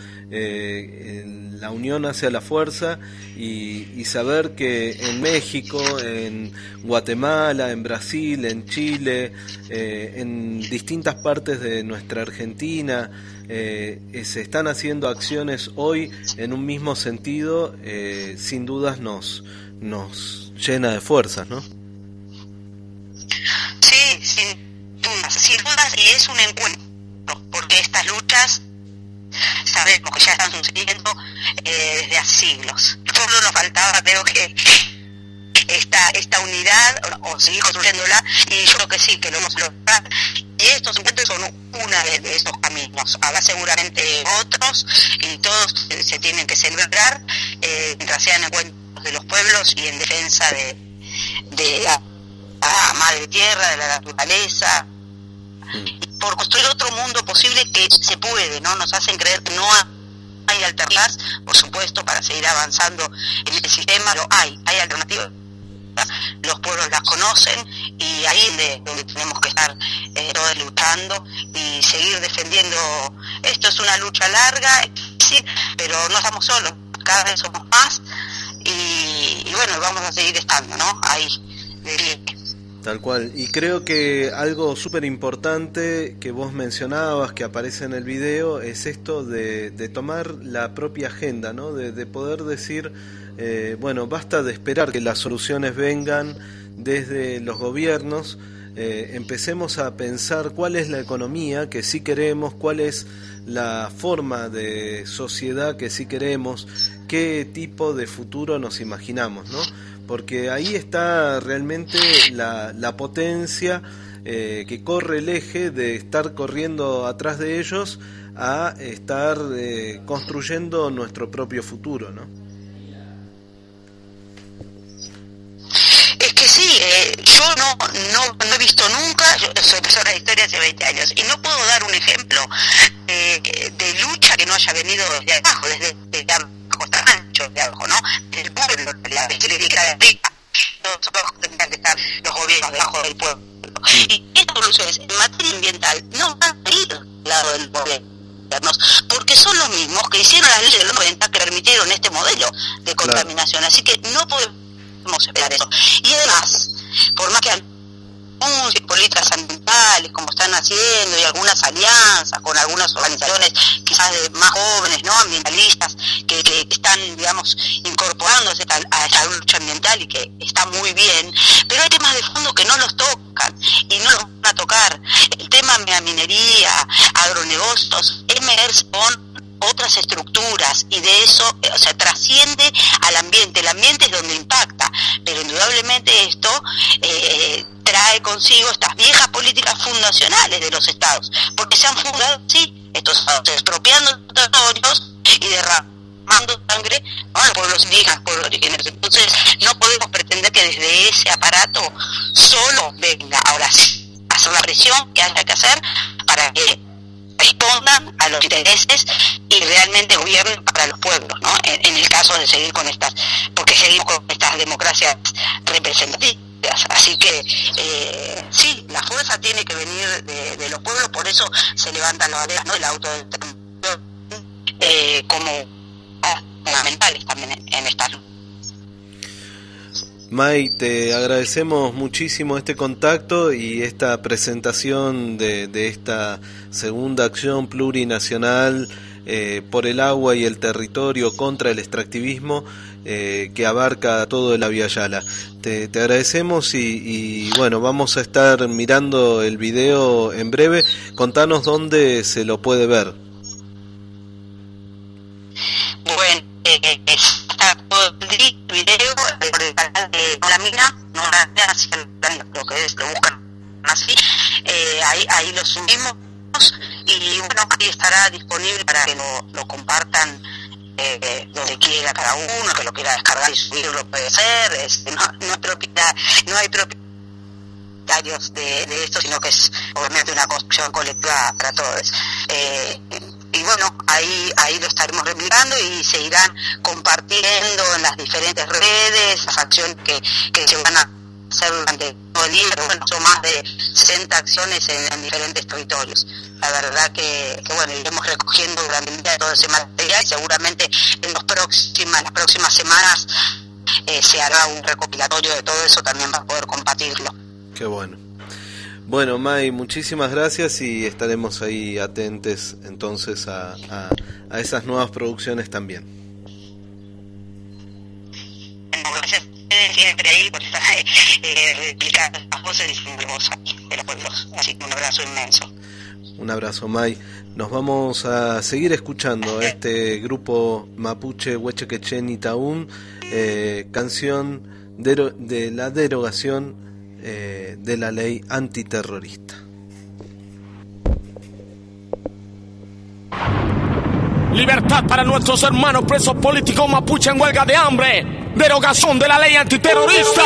Eh, la unión hace la fuerza, y, y saber que en México, en Guatemala, en Brasil, en Chile, eh, en distintas partes de nuestra Argentina, eh, se están haciendo acciones hoy en un mismo sentido, eh, sin dudas nos, nos llena de fuerzas, ¿no? Sí, sin dudas, sin dudas, y es un encuentro, porque estas luchas sabemos que ya están sucediendo eh, desde hace siglos. Solo nos faltaba, creo que, esta esta unidad, o, o seguir construyéndola, y yo creo que sí, que lo vamos a lograr. Y estos encuentros son una de, de esos caminos. Habrá seguramente otros, y todos se, se tienen que celebrar, eh, mientras sean encuentros de los pueblos y en defensa de, de la, la madre tierra, de la naturaleza, por construir otro mundo posible, que se puede, ¿no? Nos hacen creer que no hay alternativas, por supuesto, para seguir avanzando en este sistema, pero hay, hay alternativas, los pueblos las conocen, y ahí es de donde tenemos que estar eh, todos luchando y seguir defendiendo. Esto es una lucha larga, sí, pero no estamos solos, cada vez somos más, y, y bueno, vamos a seguir estando, ¿no? Ahí, de Tal cual, y creo que algo súper importante que vos mencionabas, que aparece en el video, es esto de, de tomar la propia agenda, ¿no? De, de poder decir, eh, bueno, basta de esperar que las soluciones vengan desde los gobiernos, eh, empecemos a pensar cuál es la economía que sí queremos, cuál es la forma de sociedad que sí queremos, qué tipo de futuro nos imaginamos, ¿no? Porque ahí está realmente la, la potencia eh, que corre el eje de estar corriendo atrás de ellos a estar eh, construyendo nuestro propio futuro, ¿no? Es que sí, eh, yo no, no no he visto nunca, yo soy profesora de historia hace veinte años, y no puedo dar un ejemplo eh, de lucha que no haya venido desde abajo, desde, desde abajo, está ancho de abajo, ¿no? Del pueblo, de la crítica de arriba, nosotros tendrían que estar los gobiernos debajo del pueblo. Y estas soluciones en materia ambiental no van a ir del lado del gobierno, porque son los mismos que hicieron las leyes de los noventa que permitieron este modelo de contaminación, claro. Así que no podemos esperar eso. Y además, por más que anuncien políticas ambientales como están haciendo, y algunas alianzas con algunas organizaciones quizás de más jóvenes, no ambientalistas, que, que están, digamos, incorporándose a esta lucha ambiental, y que está muy bien, pero hay temas de fondo que no los tocan y no los van a tocar. El tema de la minería, agronegocios, emerge con otras estructuras, y de eso, o sea, trasciende al ambiente. El ambiente es donde impacta, pero indudablemente esto eh, trae consigo estas viejas políticas fundacionales de los estados, porque se han fundado, sí, estos estados expropiando territorios y derramando derramando sangre, ¿no?, de pueblos indígenas, pueblos originarios. Entonces no podemos pretender que desde ese aparato solo venga ahora sí hacer la presión que haya que hacer para que respondan a los intereses y realmente gobiernen para los pueblos, ¿no? En, en el caso de seguir con estas, porque seguimos con estas democracias representativas. Así que eh, sí, la fuerza tiene que venir de, de los pueblos, por eso se levantan las banderas, ¿no?, de la autodeterminación eh, como ah, fundamentales también en, en esta lucha. May, te agradecemos muchísimo este contacto y esta presentación de, de esta segunda acción plurinacional eh, por el agua y el territorio contra el extractivismo eh, que abarca todo el Abya Yala. Te, te agradecemos y, y bueno, vamos a estar mirando el video en breve. Contanos dónde se lo puede ver. Bueno, eh, está todo el video por el canal de No La Mina, No La Mina, lo que es, lo buscan así, eh, ahí, ahí lo subimos y bueno, ahí estará disponible para que lo, lo compartan eh, donde quiera cada uno, que lo quiera descargar y subirlo puede hacer, este, no, no, hay propiedad, no hay propietarios de, de esto, sino que es obviamente una construcción colectiva para todos. Eh, y bueno, ahí ahí lo estaremos replicando y se irán compartiendo en las diferentes redes las acciones que, que se van a hacer durante todo el día. Bueno, son más de sesenta acciones en, en diferentes territorios. La verdad que, que bueno, iremos recogiendo durante el día todo ese material y seguramente en los próximas, las próximas semanas eh, se hará un recopilatorio de todo eso también para poder compartirlo. Qué bueno. Bueno, May, muchísimas gracias y estaremos ahí atentos entonces a, a, a esas nuevas producciones también. Bueno, gracias siempre ahí por estar eh, replicando las voces y la voz de los pueblos. Así que un abrazo inmenso. Un abrazo, May. Nos vamos a seguir escuchando a este grupo mapuche Huechequechen Itaún, eh, canción de, de la derogación Eh, de la ley antiterrorista. Libertad para nuestros hermanos presos políticos mapuche en huelga de hambre. Derogación de la ley antiterrorista.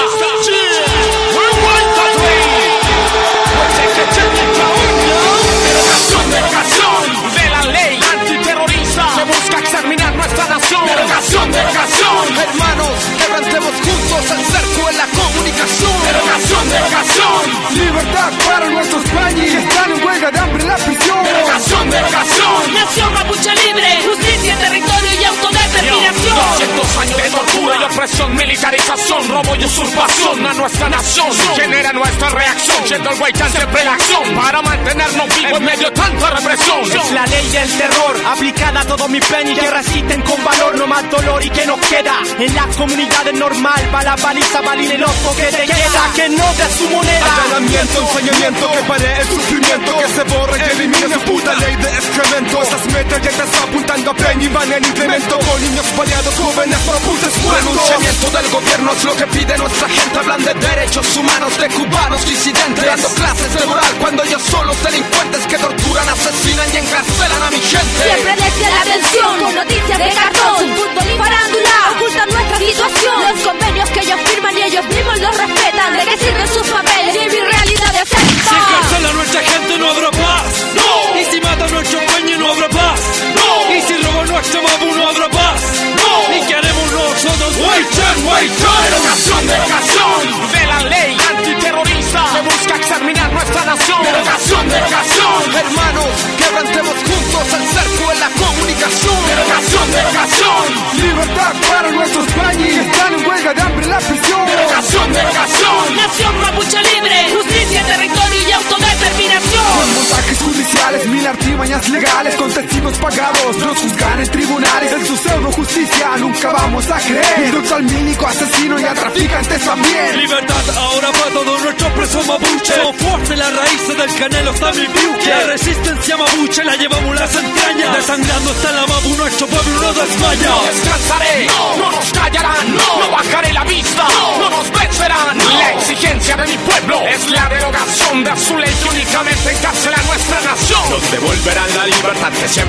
Derogación, derogación de la ley antiterrorista. Se busca exterminar nuestra nación. Derogación, derogación. Hermanos, quebrantemos juntos el cerco en la comunicación. Derogación, derogación. Libertad para nuestros pañis que están en huelga de hambre en la prisión. Derogación, derogación. Nación mapuche libre, justicia, territorio y autodeterminación. doscientos años de tortura y opresión, militarización, robo y usurpación a nuestra nación. Genera nuestra reacción, siendo el Huaychán siempre la acción para mantenernos vivos en medio de tanta represión. Es la ley del terror aplicada a todo mi peñi que resisten con valor, no más dolor y que nos queda. En las comunidades normal, va la baliza, valile loco que te queda, que no de su moneda. Allanamiento, ensañamiento, que pare el sufrimiento, que se borre, que elimine su puta ley de excremento. Esas metralletas apuntando a peña y van en implemento, con niños baleados, jóvenes propulses muertos. Pronunciamiento del gobierno es lo que pide nuestra gente. Hablan de derechos humanos de cubanos disidentes, dando clases de moral cuando ellos son los delincuentes que torturan, asesinan y encarcelan a mi gente. Siempre desde la atención, con noticias de cartón, fútbol y farándula, ocultan nuestra situación. Los convenios que ellos firman y ellos mismos los respetan. ¿De qué sirven sus papeles y mi realidad es esta? Si encarcela a nuestra gente no habrá paz, no. Y si mata a nuestro peña no habrá paz, no. Y si roba nuestro mapu no habrá paz, no. ¿Y qué haremos nosotros? Huaychán, Huaychán. Derogación, derogación de la ley antiterrorista. Se busca exterminar nuestra nación. Derogación, derogación. Hermanos, quebrantemos juntos el cerco en la comunicación. Derogación, derogación. Libertad para nuestros pañis que están en huelga de hambre en la prisión. Derogación, derogación. Nación mapuche libre, justicia, territorio y autodeterminación. Con montajes judiciales, mil artimañas legales, con testigos pagados, nos juzgan en tribunales. En su pseudo justicia nunca vamos a creer. Indulto al mínico asesino y a traficantes también. Libertad ahora para todos nuestros presos mapuche. Somos fuerte las raíces del canelo hasta mi piuque. La resistencia mapuche la llevamos las entrañas. Desangrando hasta la mapu nuestro pueblo no desmaya. No descansaré, no, no nos callarán, no, no bajaré la vista, no, no nos vencerán. No. La exigencia de mi pueblo es la derogación de su ley que únicamente encarcela a nuestra nación. Nos devolverán la libertad que siempre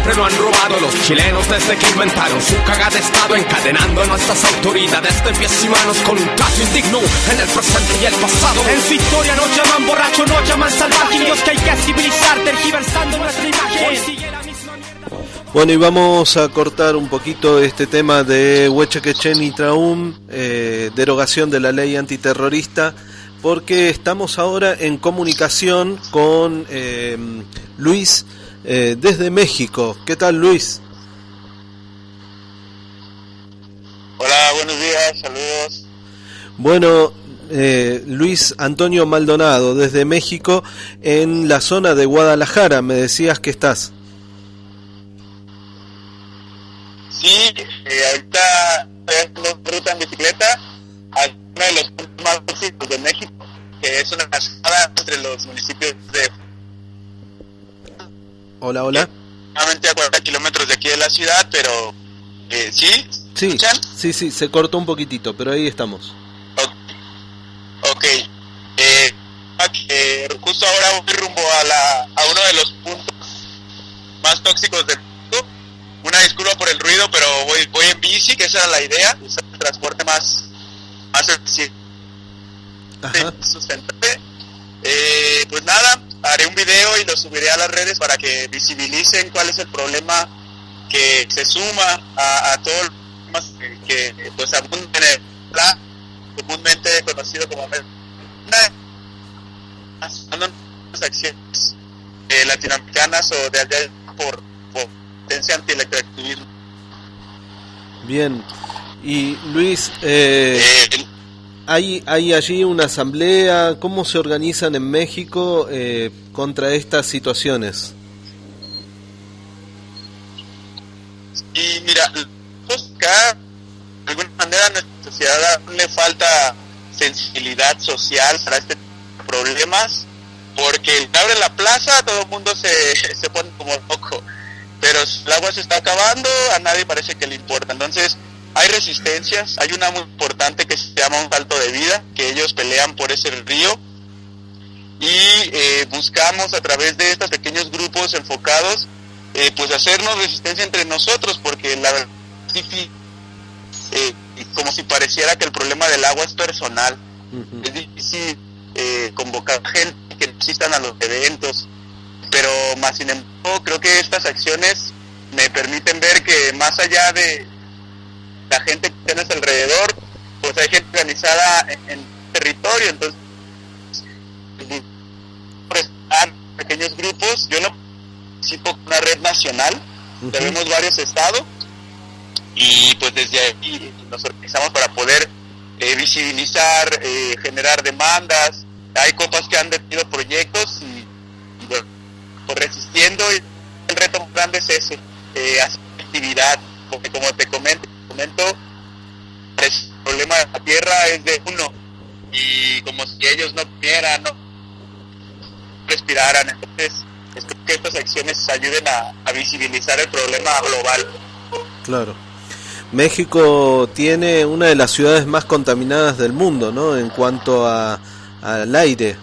siempre lo han robado los chilenos desde que inventaron su caga de estado, encadenando a nuestras autoridades de pies y manos con un trato indigno en el presente y el pasado. En su historia nos llaman borracho, nos llaman salvaje, Dios que hay que civilizar, tergiversando nuestra imagen. Hoy sigue la misma mierda. Bueno, y vamos a cortar un poquito este tema de Huechequechén y Traum, eh, derogación de la ley antiterrorista, porque estamos ahora en comunicación con eh, Luis eh, desde México. ¿Qué tal, Luis? Hola, buenos días, saludos. Bueno, eh, Luis Antonio Maldonado, desde México, en la zona de Guadalajara, me decías que estás. Sí, eh, ahorita estoy haciendo ruta en bicicleta a uno de los puntos más tóxicos de México, que es una cascada entre los municipios de... Hola, hola. Solamente a cuarenta kilómetros de aquí de la ciudad, pero... Eh, ¿Sí? Sí, ¿Escuchan? sí, sí, se cortó un poquitito, pero ahí estamos. Ok. Eh, eh, justo ahora voy rumbo a, la, a uno de los puntos más tóxicos del mundo. Una disculpa por el ruido, pero voy voy en bici, que esa era la idea, usar el transporte más, más eficiente, sustentable. Eh, pues nada, haré un video y lo subiré a las redes para que visibilicen cuál es el problema que se suma a, a todos los problemas que, que pues abundan en el plan, comúnmente conocido como unas acciones eh, latinoamericanas o de allá por, por potencia antielectroactivismo. Bien, y Luis, eh, eh, ¿hay, ¿hay allí una asamblea? ¿Cómo se organizan en México eh, contra estas situaciones? Y mira, pues acá, de alguna manera, a nuestra sociedad le falta sensibilidad social para este tipo de problemas, porque abre la plaza, todo el mundo se, se pone como loco, pero el agua se está acabando, a nadie parece que le importa. Entonces hay resistencias, hay una muy importante que se llama Un Salto de Vida, que ellos pelean por ese río, y eh, buscamos a través de estos pequeños grupos enfocados eh, pues hacernos resistencia entre nosotros, porque la verdad es difícil, eh, como si pareciera que el problema del agua es personal. Uh-huh. Es difícil eh, convocar gente que asistan a los eventos, pero más sin embargo creo que estas acciones me permiten ver que más allá de la gente que tienes alrededor, pues hay gente organizada en, en territorio. Entonces pequeños grupos, yo no participo con una red nacional, uh-huh. Tenemos varios estados y pues desde ahí nos organizamos para poder eh, visibilizar, eh, generar demandas. Hay copas que han detenido proyectos y, y bueno, pues resistiendo, y el reto más grande es ese, eh, hacer actividad, porque como te comento, comento el problema de la tierra es de uno, y como si ellos no pudieran, no respiraran. Entonces espero que estas acciones ayuden a, a visibilizar el problema global. Claro. México tiene una de las ciudades más contaminadas del mundo, ¿no? En cuanto a al aire.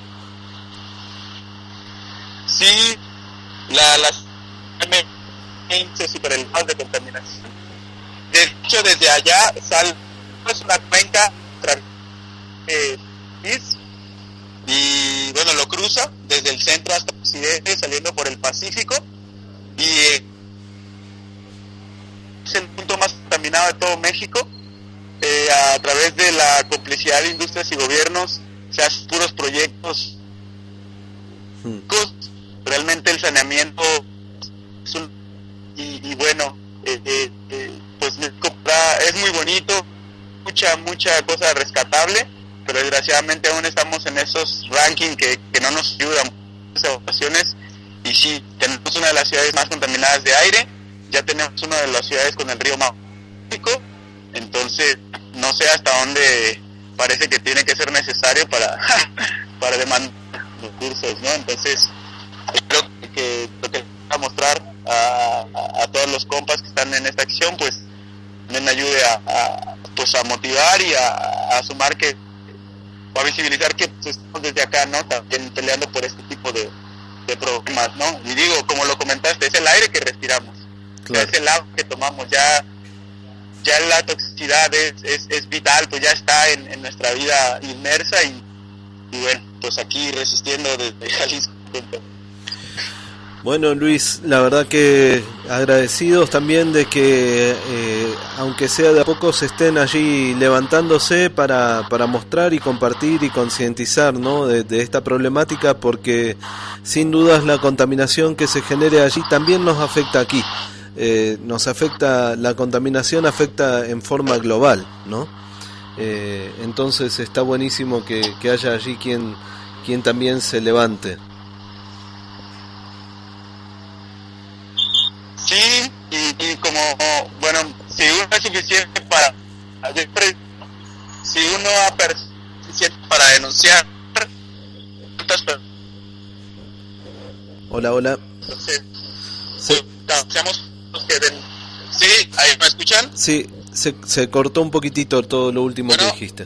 Sí, la, las índices super elevados de contaminación. De hecho, desde allá sale es una cuenca eh, y bueno, lo cruza desde el centro hasta el occidente, saliendo por el Pacífico, y eh, es el punto más contaminado de todo México. Eh, a través de la complicidad de industrias y gobiernos se hacen puros proyectos. Hmm. Realmente el saneamiento es un, y, y bueno, eh, eh, eh, pues es muy bonito, mucha, mucha cosa rescatable, pero desgraciadamente aún estamos en esos rankings que, que no nos ayudan en esas ocasiones. Y sí, tenemos una de las ciudades más contaminadas de aire, ya tenemos una de las ciudades con el río más público, entonces no sé hasta dónde parece que tiene que ser necesario para para demandar recursos, ¿no? Entonces creo que lo que voy a mostrar a, a, a todos los compas que están en esta acción, pues me ayude a, a pues a motivar y a, a sumar que o a visibilizar que pues, estamos desde acá, ¿no? También peleando por este tipo de, de problemas, ¿no? Y digo, como lo comentaste, es el aire que respiramos, claro. Es el agua que tomamos, ya ya la toxicidad es, es, es vital, pues ya está en, en nuestra vida inmersa y, y bueno, pues aquí resistiendo desde Jalisco. Bueno, Luis, la verdad que agradecidos también de que, eh, aunque sea de a poco, se estén allí levantándose para, para mostrar y compartir y concientizar, ¿no?, de, de esta problemática, porque sin dudas la contaminación que se genere allí también nos afecta aquí. Eh, nos afecta, la contaminación afecta en forma global, ¿no? Eh, entonces está buenísimo que, que haya allí quien, quien también se levante. Sí, y, y como, bueno, si uno es suficiente para, si uno es suficiente para denunciar, hola, hola. Entonces, sí. Seamos que den, sí, ¿ahí me escuchan? Sí, se, se cortó un poquitito todo lo último bueno, que dijiste.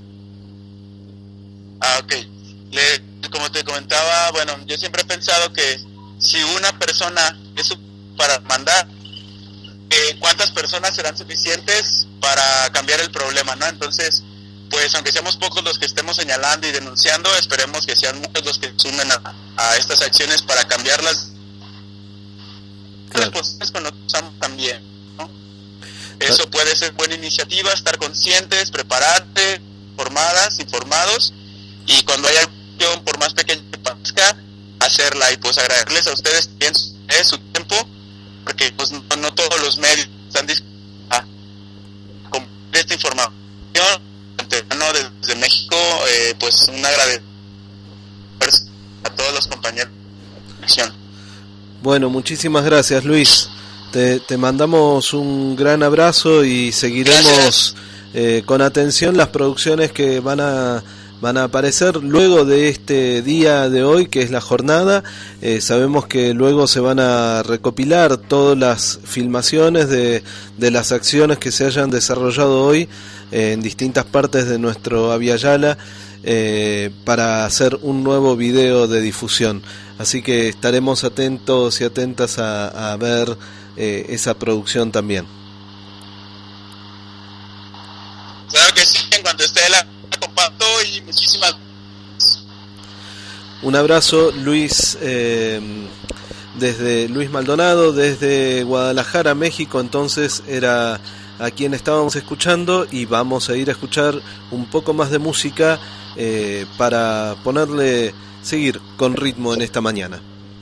Ah, ok. Le, como te comentaba, bueno, yo siempre he pensado que si una persona es para mandar, eh, ¿cuántas personas serán suficientes para cambiar el problema, no? Entonces, pues aunque seamos pocos los que estemos señalando y denunciando, esperemos que sean muchos los que sumen a, a estas acciones para cambiarlas. Claro. Las posiciones con lo que usamos también, ¿no? Eso claro. Puede ser buena iniciativa, estar conscientes, prepararte, formadas, informados, y cuando haya acción, por más pequeña que parezca, hacerla. Y pues agradecerles a ustedes también eh, su tiempo, porque pues no, no todos los medios están dispuestos a compartir esta información. No, desde México, eh, pues un agradecimiento a todos los compañeros de acción. Bueno, muchísimas gracias, Luis. Te, te mandamos un gran abrazo y seguiremos eh, con atención las producciones que van a van a aparecer luego de este día de hoy, que es la jornada. Eh, sabemos que luego se van a recopilar todas las filmaciones de, de las acciones que se hayan desarrollado hoy eh, en distintas partes de nuestro Aviala, eh, para hacer un nuevo video de difusión. Así que estaremos atentos y atentas a, a ver eh, esa producción también. Claro que sí, en cuanto esté la comparto y muchísimas gracias. Un abrazo, Luis, eh, desde Luis Maldonado, desde Guadalajara, México. Entonces era a quien estábamos escuchando, y vamos a ir a escuchar un poco más de música eh, para ponerle, seguir con ritmo en esta mañana.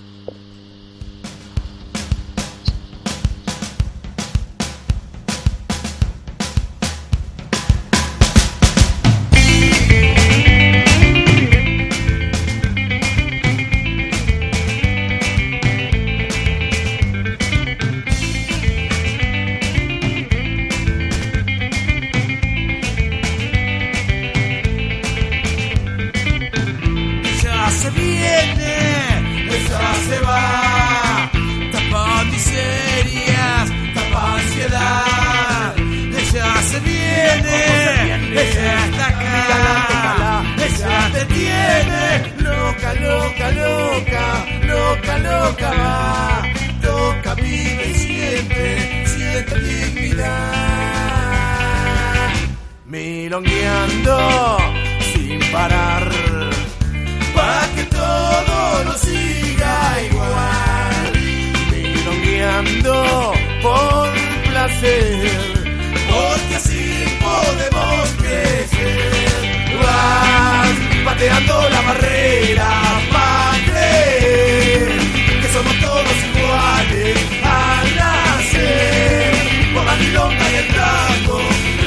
Milongueando sin parar, pa' que todo nos siga igual. Milongueando por placer, porque así podemos crecer. Vas pateando la barrera pa' creer que somos todos iguales al nacer. Por la milonga y el tango,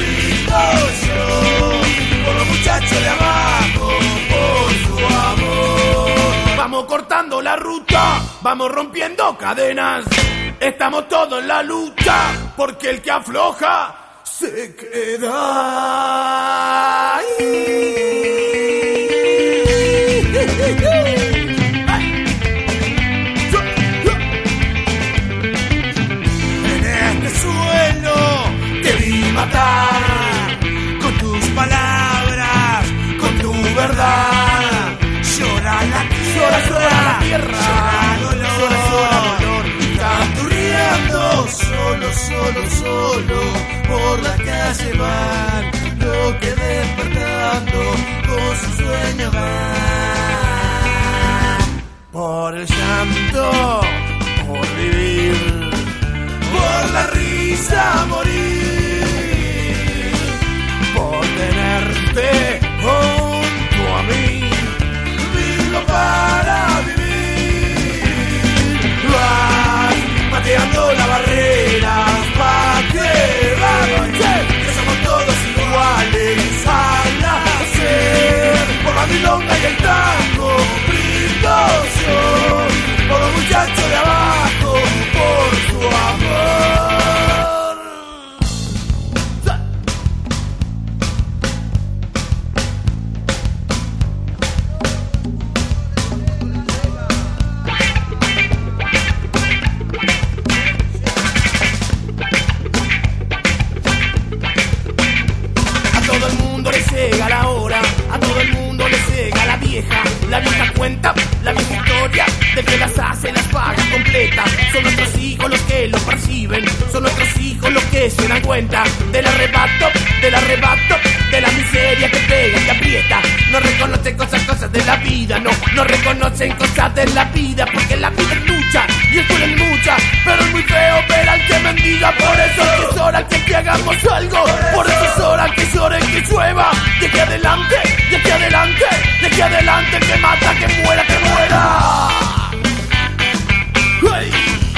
yo, por los muchachos de abajo, por su amor. Vamos cortando la ruta, vamos rompiendo cadenas. Estamos todos en la lucha, porque el que afloja se queda. En este suelo te vi matar, palabras, con tu verdad. Llora la tierra, llora, llora la tierra. Llora solo, solo, solo, por la calle van, lo que despertando con su sueño van. Por el llanto, por vivir, por la risa morir, por tenerte junto a mí, vivo para vivir. Vas pateando la barrera, pa' que vamos, che, que somos todos iguales al nacer. Por la milonga y el tango, brindo yo, por los muchachos de abajo, por su amor. Llega la hora, a todo el mundo le llega la vieja, la vieja cuenta, la vieja historia, de que las hace, las paga completas. Son nuestros hijos los que lo perciben, son nuestros hijos los que se dan cuenta del arrebato, del arrebato, de la miseria que pega y aprieta. No reconocen cosas, cosas de la vida, no, no reconocen cosas de la vida, porque la vida es lucha y es es mucha, pero es muy feo ver al que mendiga. Por eso es hora que, que hagamos algo, por eso es hora que llore, que llueva. De aquí adelante, de aquí adelante, de aquí adelante, que mata, que muera, que muera. ¡Hey!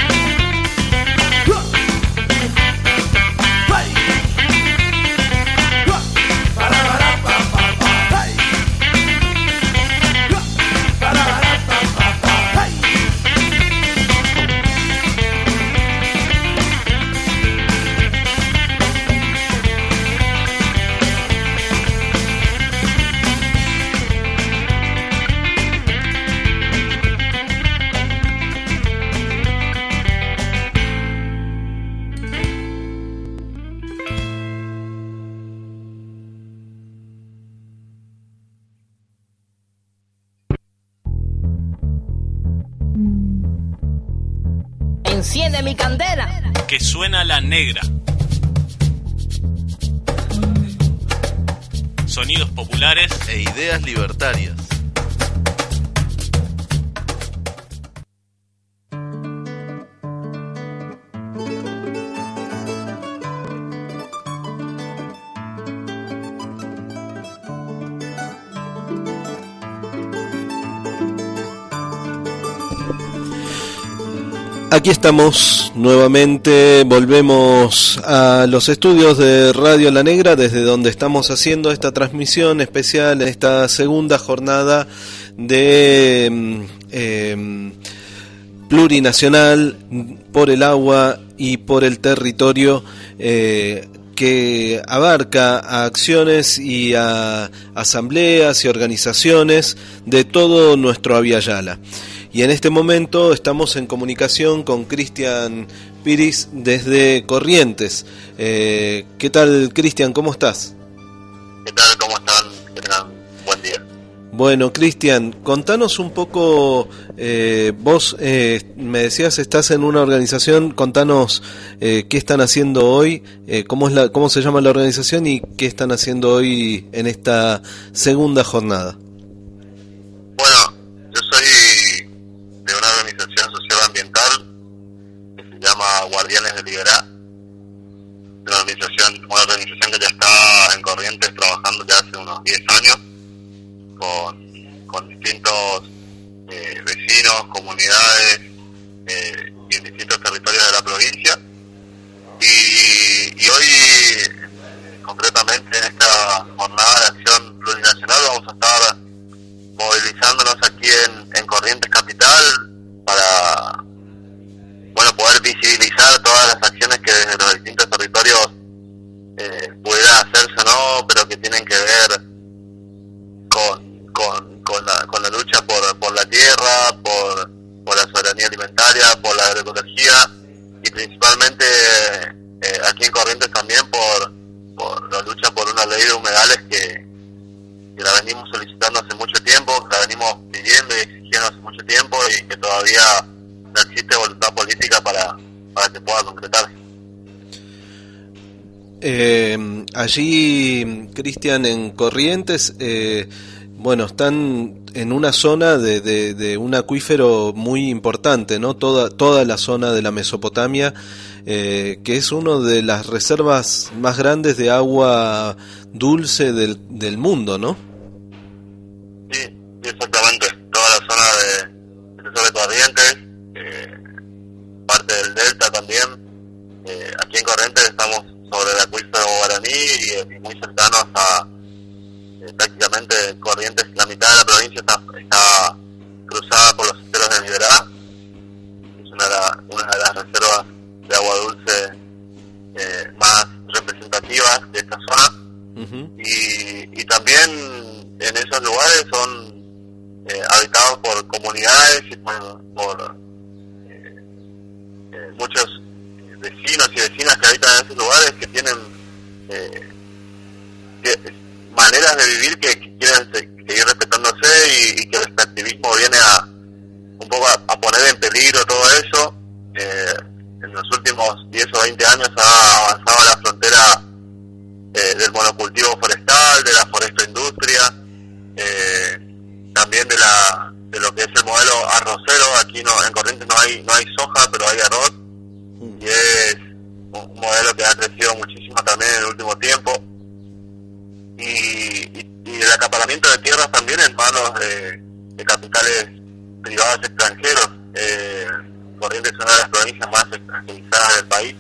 Enciende mi candela. Que suena la negra. Sonidos populares e ideas libertarias. Aquí estamos nuevamente, volvemos a los estudios de Radio La Negra, desde donde estamos haciendo esta transmisión especial, esta segunda jornada de eh, plurinacional por el agua y por el territorio, eh, que abarca a acciones y a asambleas y organizaciones de todo nuestro Aviala. Y en este momento estamos en comunicación con Cristian Piris desde Corrientes. Eh, ¿Qué tal, Cristian? ¿Cómo estás? ¿Qué tal? ¿Cómo están? Que tengan buen día. Bueno, Cristian, contanos un poco, eh, vos eh, me decías estás en una organización, contanos eh, qué están haciendo hoy, eh, cómo es la, cómo se llama la organización y qué están haciendo hoy en esta segunda jornada. Bueno, yo soy de una organización social ambiental que se llama Guardianes de Liberá, una organización, una organización que ya está en Corrientes trabajando ya hace unos diez años con, con distintos eh, vecinos, comunidades eh, y en distintos territorios de la provincia. Y, y hoy, concretamente en esta jornada de acción plurinacional, vamos a estar movilizándonos aquí en, en Corrientes Capital para, bueno, poder visibilizar todas las acciones que desde los distintos territorios eh, pudieran hacerse o no, pero que tienen que ver con, con, con, la, con la lucha por, por la tierra, por, por la soberanía alimentaria, por la agroecología y principalmente eh, aquí en Corrientes también por, por la lucha por una ley de humedales que, que la venimos solicitando hace mucho tiempo, que la venimos pidiendo y exigiendo hace mucho tiempo y que todavía no existe voluntad política para, para que pueda concretarse. Eh, allí, Cristian, en Corrientes, eh, bueno, están en una zona de, de, de un acuífero muy importante, ¿no? Toda, toda la zona de la Mesopotamia, eh, que es una de las reservas más grandes de agua dulce del, del mundo, ¿no? Sí, exactamente. Toda la zona de, de sobre Corrientes, eh, parte del delta también. Eh, aquí en Corrientes estamos sobre el acuífero Guaraní y, y muy cercanos a eh, prácticamente Corrientes. La mitad de la provincia está, está cruzada por los esteros de Liberá. Es una de, la, una de las reservas de agua dulce eh, más representativas de esta zona. Uh-huh. y, y también en esos lugares son eh, habitados por comunidades y por, por eh, eh, muchos vecinos y vecinas que habitan en esos lugares, que tienen eh, que, maneras de vivir que, que quieren se, seguir respetándose, y, y que el extractivismo viene a un poco a, a poner en peligro todo eso. Eh, en los últimos diez o veinte años ha avanzado la frontera eh, del monocultivo forestal, de la forestoindustria, eh, también de la de lo que es el modelo arrocero. Aquí no, en Corrientes no hay no hay soja, pero hay arroz, y es un modelo que ha crecido muchísimo también en el último tiempo, y, y, y el acaparamiento de tierras también en manos de, de capitales privados extranjeros. eh, Corrientes es una de las provincias más extranjerizadas del país,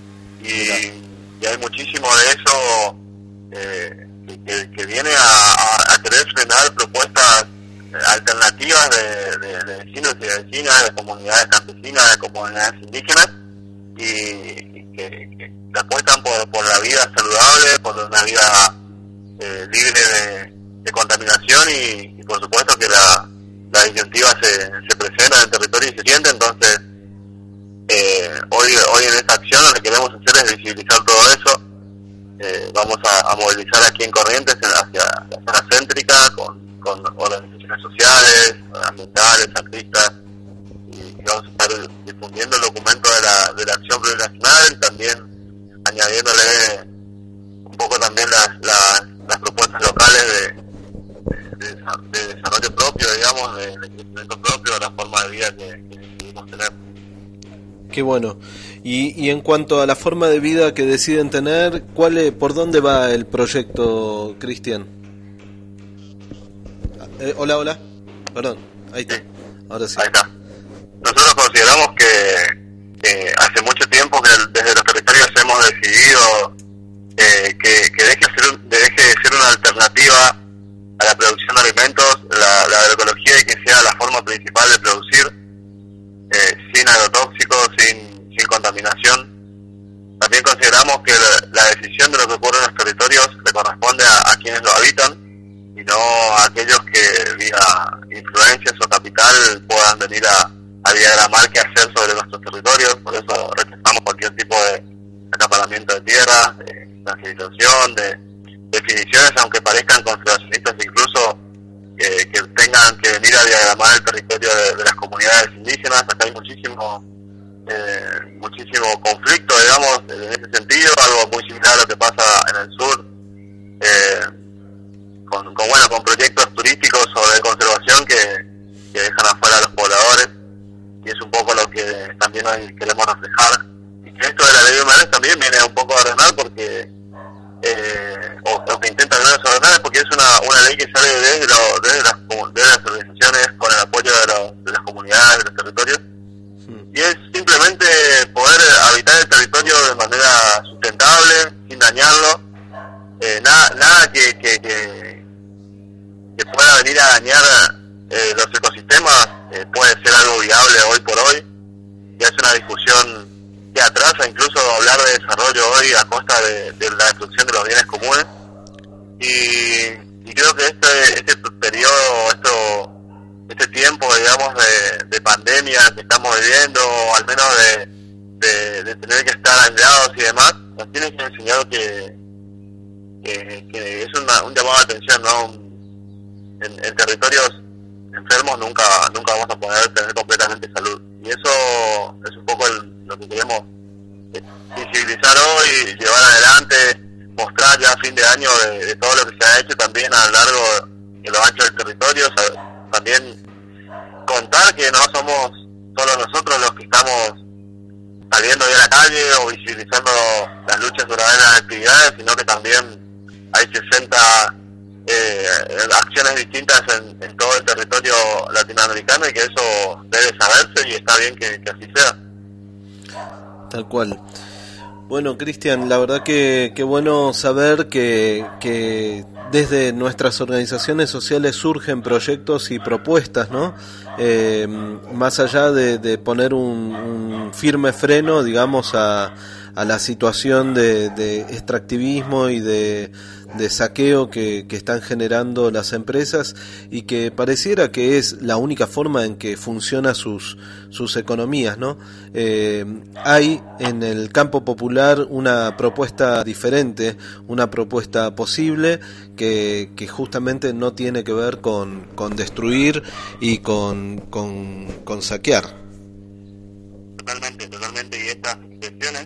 y, y hay muchísimo de eso eh, que, que, que viene a, a, a querer frenar propuestas alternativas de, de, de vecinos y de vecinas, de comunidades campesinas, de comunidades indígenas, y, y que, que, que apuestan por, por la vida saludable, por una vida eh, libre de, de contaminación, y, y por supuesto que la, la disyuntiva se, se presenta en el territorio y se siente. Entonces eh, hoy hoy en esta acción lo que queremos hacer es visibilizar todo eso. Eh, vamos a, a movilizar aquí en Corrientes hacia la zona céntrica con, con organizaciones sociales, ambientales, artistas, y vamos a estar difundiendo el documento de la, de la acción plurinacional, y también añadiéndole un poco también las, las, las propuestas locales de, de, de desarrollo propio, digamos, de, de crecimiento propio, de la forma de vida que, que decidimos tener. Qué bueno. Y, y en cuanto a la forma de vida que deciden tener, ¿cuál es, por dónde va el proyecto, Cristian? Eh, hola, hola. Perdón, ahí está. Ahora sí. Ahí está. Nosotros consideramos que, que hace mucho tiempo que desde los territorios hemos decidido eh, que, que deje, ser, deje de ser una alternativa a la producción de alimentos, la, la agroecología, y que sea la forma principal de producir, eh, sin agrotóxicos, sin, sin contaminación. También consideramos que la, la decisión de lo que ocurre en los territorios le corresponde a, a quienes lo habitan, y no a aquellos que vía influencias o capital puedan venir a, a diagramar qué hacer sobre nuestros territorios. Por eso rechazamos cualquier tipo de acaparamiento de tierras, de transición, de definiciones, aunque parezcan conservacionistas, incluso que, que tengan que venir a diagramar el territorio de, de las comunidades indígenas. Acá hay muchísimo eh, muchísimo conflicto, digamos, en ese sentido, algo muy similar a lo que pasa en el sur, eh, con, con bueno con proyectos turísticos sobre conservación que, que dejan afuera a los pobladores, y es un poco lo que también hoy queremos reflejar. Y que esto de la ley de humedales también viene un poco a ordenar, porque eh, o lo que intenta ordenar, porque es una, una ley que sale desde, lo, desde, las, desde las organizaciones con el apoyo de, lo, de las comunidades, de los territorios, y es simplemente poder habitar el territorio de manera sustentable, sin dañarlo. Eh, nada nada que, que, que, que pueda venir a dañar eh, los ecosistemas eh, puede ser algo viable hoy por hoy. Ya es una discusión que atrasa incluso hablar de desarrollo hoy a costa de, de la destrucción de los bienes comunes, y, y creo que este, este periodo, esto, este tiempo, digamos, de, de pandemia que estamos viviendo, o al menos de, de, de tener que estar aislados y demás, nos tiene que enseñar que Que, que es una, un llamado de atención, ¿no? En, en territorios enfermos nunca nunca vamos a poder tener completamente salud, y eso es un poco el, lo que queremos visibilizar hoy, llevar adelante, mostrar ya a fin de año de, de todo lo que se ha hecho también a lo largo y lo ancho del territorio, o sea, también contar que no somos solo nosotros los que estamos saliendo hoy a la calle o visibilizando las luchas sobre las actividades, sino que también hay sesenta eh, acciones distintas en, en todo el territorio latinoamericano y que eso debe saberse y está bien que, que así sea. Tal cual. Bueno, Cristian, la verdad que, que bueno saber que, que desde nuestras organizaciones sociales surgen proyectos y propuestas, ¿no? Eh, más allá de, de poner un, un firme freno, digamos, a, a la situación de, de extractivismo y de, de saqueo que, que están generando las empresas y que pareciera que es la única forma en que funcionan sus, sus economías, ¿no? Eh, hay en el campo popular una propuesta diferente, una propuesta posible que, que justamente no tiene que ver con, con destruir y con, con, con saquear. Totalmente, totalmente, y estas expresiones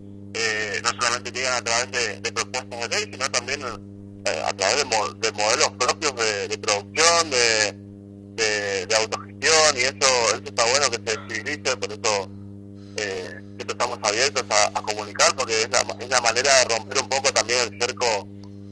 eh, no solamente llegan a través de, de propuestas de ley, sino también eh, a través de, mo- de modelos propios de, de producción, de, de, de autogestión, y eso, eso está bueno que se visibilice, por eso eh, siempre estamos abiertos a, a comunicar, porque es la, es la manera de romper un poco también el cerco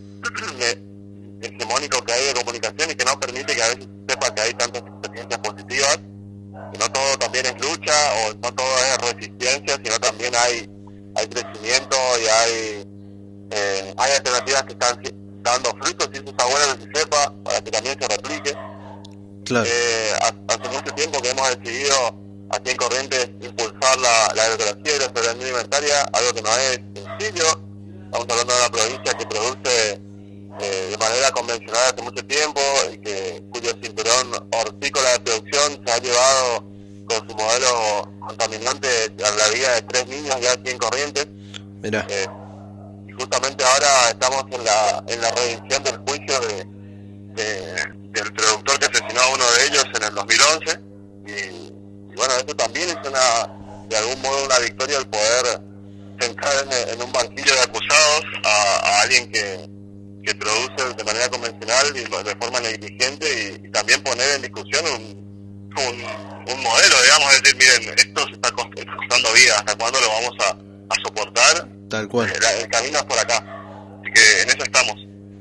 de, hegemónico que hay de comunicación y que no permite que a veces sepa que hay tantas experiencias positivas, que no todo también es lucha o no todo es resistencia, sino también hay hay crecimiento y hay eh, hay alternativas que están dando frutos, y eso está bueno que se sepa para que también se replique. Claro. Eh, hace mucho tiempo que hemos decidido aquí en Corrientes impulsar la, la agroecología y la soberanía alimentaria, algo que no es sencillo. Estamos hablando de una provincia que produce eh, de manera convencional hace mucho tiempo y que cuyo cinturón hortícola de producción se ha llevado con su modelo contaminante a la vida de tres niños ya aquí en Corrientes. Mira. Eh, y justamente ahora estamos en la en la redención del juicio de, de del productor que asesinó a uno de ellos en el dos mil once y, y bueno, eso también es una de algún modo una victoria, el poder sentar en, en un banquillo de acusados a, a alguien que que produce de manera convencional y de forma negligente, y, y también poner en discusión un, un, un modelo, digamos, es decir, miren, esto se está costando vida, ¿hasta cuándo lo vamos a, a soportar? Tal cual. El, el camino es por acá, así que en eso estamos.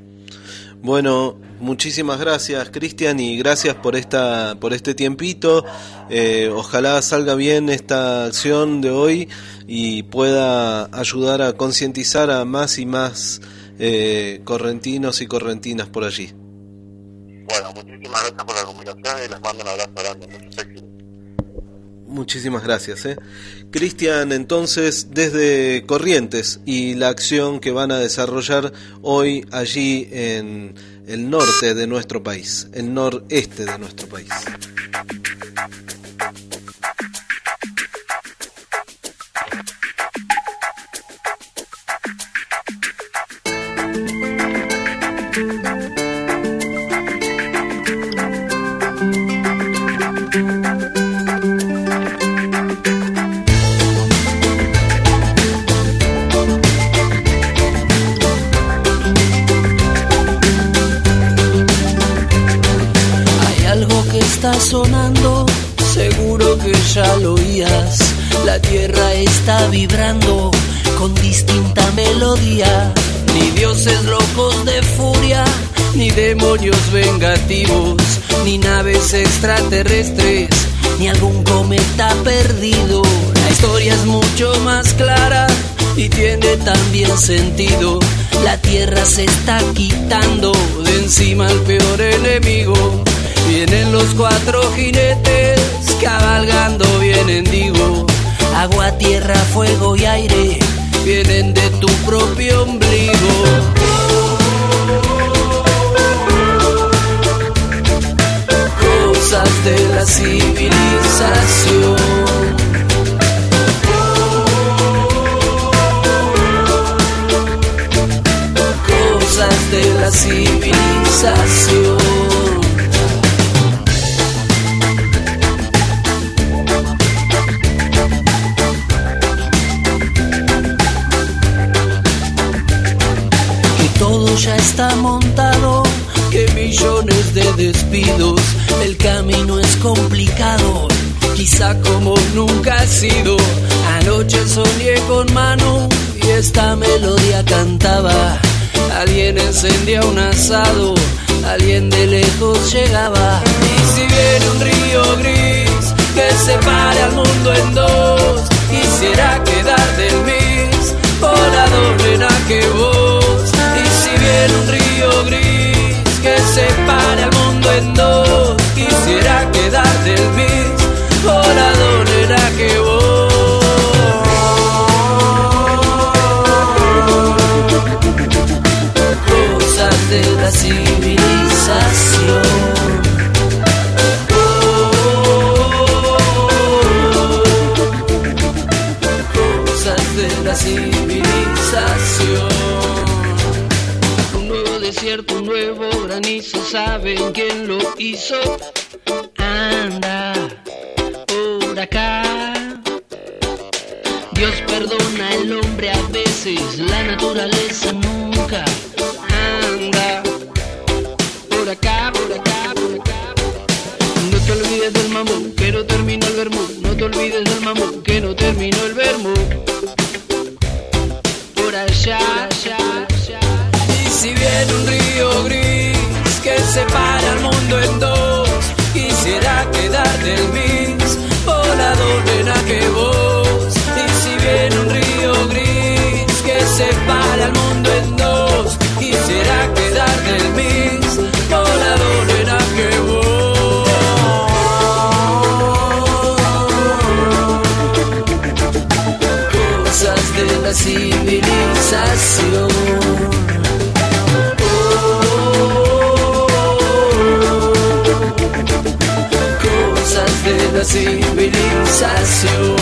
Bueno, muchísimas gracias, Cristian, y gracias por esta por este tiempito. Eh, ojalá salga bien esta acción de hoy y pueda ayudar a concientizar a más y más eh, correntinos y correntinas por allí. Bueno, muchísimas gracias por la comunicación y les mando un abrazo grande, muchos éxitos. Muchísimas gracias, eh. Cristian, entonces, desde Corrientes y la acción que van a desarrollar hoy allí en el norte de nuestro país, el noreste de nuestro país. Está sonando, seguro que ya lo oías. La tierra está vibrando con distinta melodía. Ni dioses locos de furia, ni demonios vengativos, ni naves extraterrestres, ni algún cometa perdido. La historia es mucho más clara y tiene también sentido. La tierra se está quitando de encima al peor enemigo. Vienen los cuatro jinetes cabalgando, vienen, digo, agua, tierra, fuego y aire, vienen de tu propio ombligo. Cosas de la civilización, cosas de la civilización. ya está montado, que millones de despidos, el camino es complicado, quizá como nunca ha sido. Anoche soñé con Manu y esta melodía cantaba, alguien encendía un asado, alguien de lejos llegaba. Y si viene un río gris que separe al mundo en dos, quisiera quedar del mis volador, nena, que vos. Y si viene un río gris que separe al mundo en dos, quisiera quedar del mis volador, nena, que vos. Cosas de la civilización. La civilización. Un nuevo desierto, un nuevo granizo, ¿saben quién lo hizo? Anda por acá. Dios perdona al hombre a veces, la naturaleza nunca. Anda por acá, por acá, por acá. No te olvides del mamón, que no terminó el vermú. No te olvides del mamón, que no terminó el vermú. Por allá, allá, allá. Y si viene un río gris que separa al mundo en dos, quisiera quedar del mis volador, nena, que vos. Y si viene un río gris que separa al mundo en dos, quisiera quedar del mis volador, nena, que vos. Cosas de la civilización. Oh, cosas de la civilización.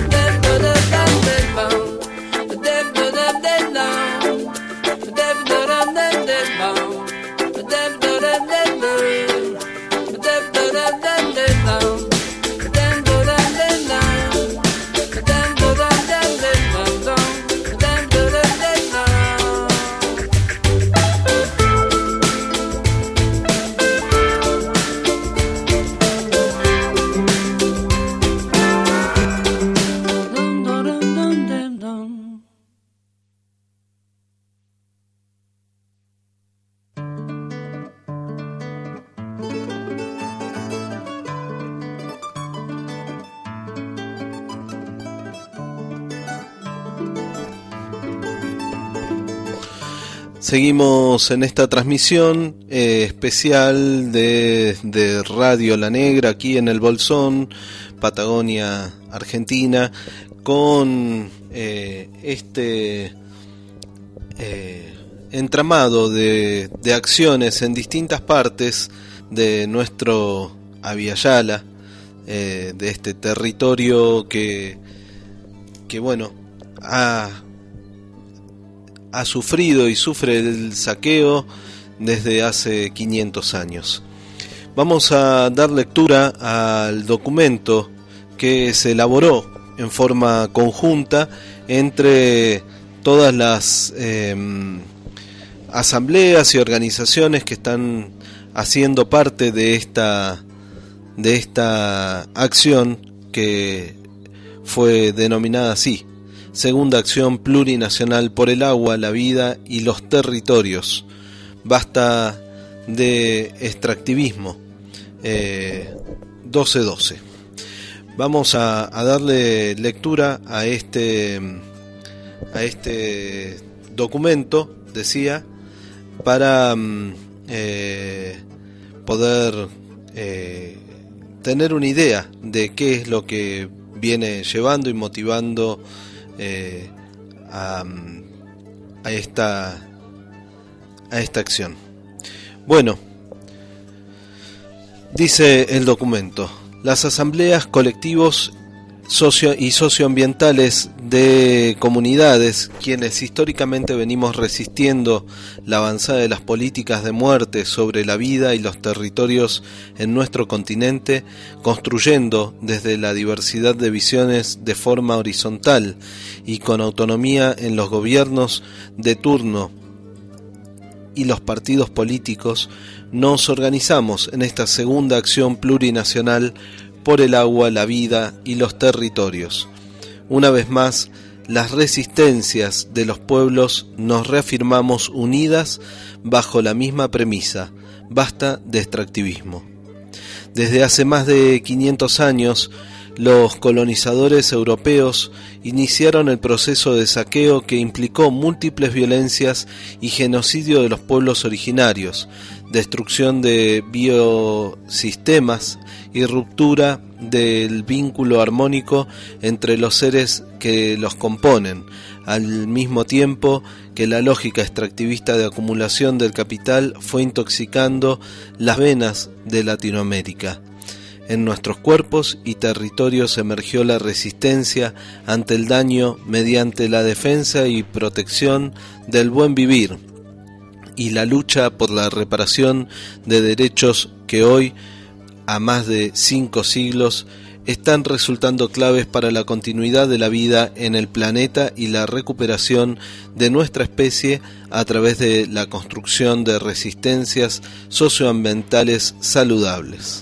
Seguimos en esta transmisión eh, especial de, de Radio La Negra aquí en el Bolsón, Patagonia, Argentina, con eh, este eh, entramado de, de acciones en distintas partes de nuestro Abiyala, eh, de este territorio que, que bueno, ha... ha sufrido y sufre el saqueo desde hace quinientos años. Vamos a dar lectura al documento que se elaboró en forma conjunta entre todas las eh, asambleas y organizaciones que están haciendo parte de esta, de esta acción que fue denominada así: Segunda Acción Plurinacional por el Agua, la Vida y los Territorios. Basta de extractivismo. eh, doce doce. Vamos a, a darle lectura a este, a este documento, decía, para eh, poder eh, tener una idea de qué es lo que viene llevando y motivando Eh, a, a esta a esta acción. Bueno, dice el documento: las asambleas, colectivos socio y socioambientales de comunidades, quienes históricamente venimos resistiendo la avanzada de las políticas de muerte sobre la vida y los territorios en nuestro continente, construyendo desde la diversidad de visiones de forma horizontal y con autonomía en los gobiernos de turno y los partidos políticos nos organizamos en esta segunda acción plurinacional por el agua, la vida y los territorios. Una vez más, las resistencias de los pueblos nos reafirmamos unidas bajo la misma premisa: basta de extractivismo. Desde hace más de quinientos años, los colonizadores europeos iniciaron el proceso de saqueo que implicó múltiples violencias y genocidio de los pueblos originarios, destrucción de biosistemas y ruptura del vínculo armónico entre los seres que los componen, al mismo tiempo que la lógica extractivista de acumulación del capital fue intoxicando las venas de Latinoamérica. En nuestros cuerpos y territorios emergió la resistencia ante el daño mediante la defensa y protección del buen vivir y la lucha por la reparación de derechos que hoy, a más de cinco siglos, están resultando claves para la continuidad de la vida en el planeta y la recuperación de nuestra especie a través de la construcción de resistencias socioambientales saludables.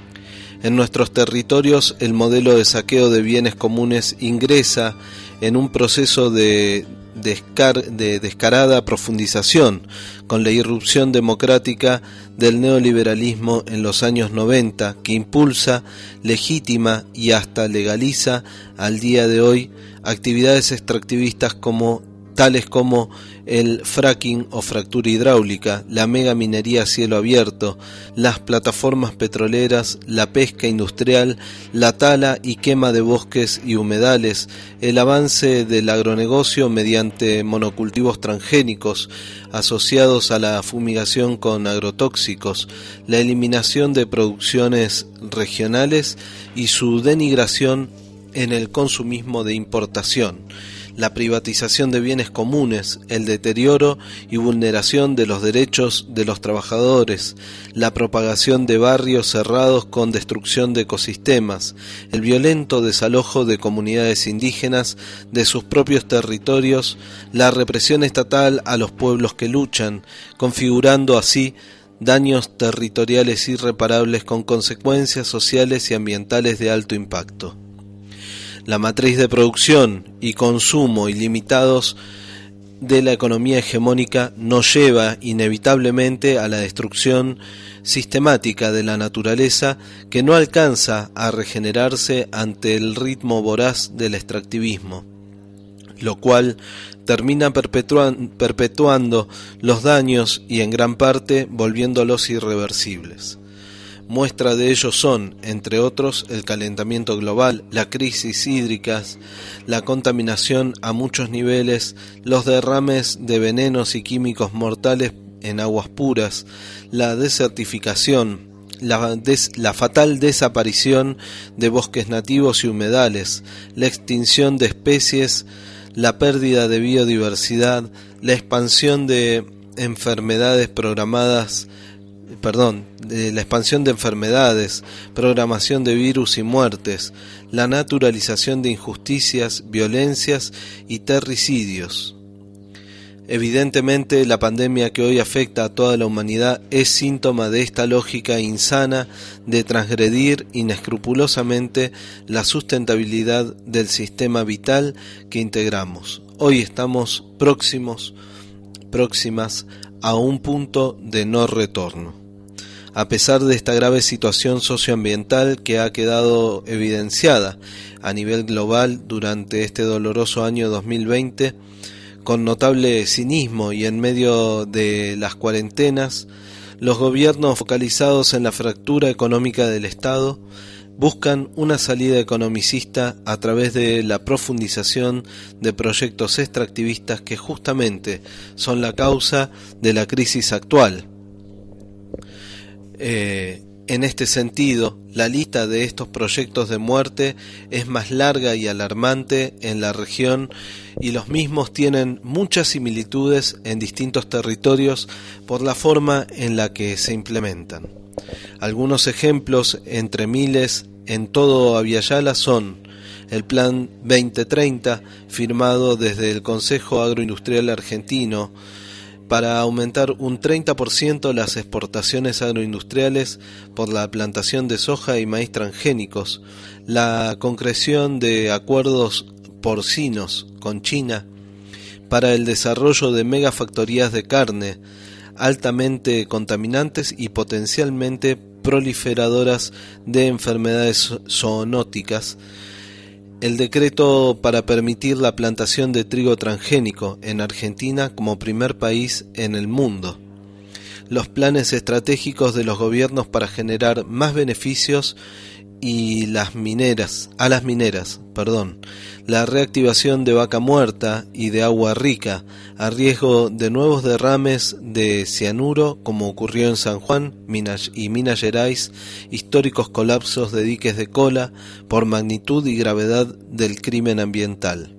En nuestros territorios, el modelo de saqueo de bienes comunes ingresa en un proceso de, descar- de descarada profundización, con la irrupción democrática del neoliberalismo en los años noventa, que impulsa, legitima y hasta legaliza al día de hoy actividades extractivistas como tales como el fracking o fractura hidráulica, la megaminería a cielo abierto, las plataformas petroleras, la pesca industrial, la tala y quema de bosques y humedales, el avance del agronegocio mediante monocultivos transgénicos asociados a la fumigación con agrotóxicos, la eliminación de producciones regionales y su denigración en el consumismo de importación, la privatización de bienes comunes, el deterioro y vulneración de los derechos de los trabajadores, la propagación de barrios cerrados con destrucción de ecosistemas, el violento desalojo de comunidades indígenas de sus propios territorios, la represión estatal a los pueblos que luchan, configurando así daños territoriales irreparables con consecuencias sociales y ambientales de alto impacto. La matriz de producción y consumo ilimitados de la economía hegemónica nos lleva inevitablemente a la destrucción sistemática de la naturaleza que no alcanza a regenerarse ante el ritmo voraz del extractivismo, lo cual termina perpetuan- perpetuando los daños y en gran parte volviéndolos irreversibles. Muestra de ello son, entre otros, el calentamiento global, la crisis hídricas, la contaminación a muchos niveles, los derrames de venenos y químicos mortales en aguas puras, la desertificación, la, des, la fatal desaparición de bosques nativos y humedales, la extinción de especies, la pérdida de biodiversidad, la expansión de enfermedades programadas perdón, de la expansión de enfermedades, programación de virus y muertes, la naturalización de injusticias, violencias y terricidios. Evidentemente, la pandemia que hoy afecta a toda la humanidad es síntoma de esta lógica insana de transgredir inescrupulosamente la sustentabilidad del sistema vital que integramos. Hoy estamos próximos, próximas a un punto de no retorno. A pesar de esta grave situación socioambiental que ha quedado evidenciada a nivel global durante este doloroso año dos mil veinte, con notable cinismo y en medio de las cuarentenas, los gobiernos focalizados en la fractura económica del Estado buscan una salida economicista a través de la profundización de proyectos extractivistas que justamente son la causa de la crisis actual. Eh, en este sentido, la lista de estos proyectos de muerte es más larga y alarmante en la región y los mismos tienen muchas similitudes en distintos territorios por la forma en la que se implementan. Algunos ejemplos entre miles en todo Aviala son el Plan veinte treinta, firmado desde el Consejo Agroindustrial Argentino, para aumentar un treinta por ciento las exportaciones agroindustriales por la plantación de soja y maíz transgénicos, la concreción de acuerdos porcinos con China para el desarrollo de megafactorías de carne altamente contaminantes y potencialmente proliferadoras de enfermedades zoonóticas, el decreto para permitir la plantación de trigo transgénico en Argentina como primer país en el mundo, los planes estratégicos de los gobiernos para generar más beneficios y las mineras, a las mineras, perdón, la reactivación de Vaca Muerta y de Agua Rica, a riesgo de nuevos derrames de cianuro como ocurrió en San Juan Minas y Minas Gerais, históricos colapsos de diques de cola por magnitud y gravedad del crimen ambiental.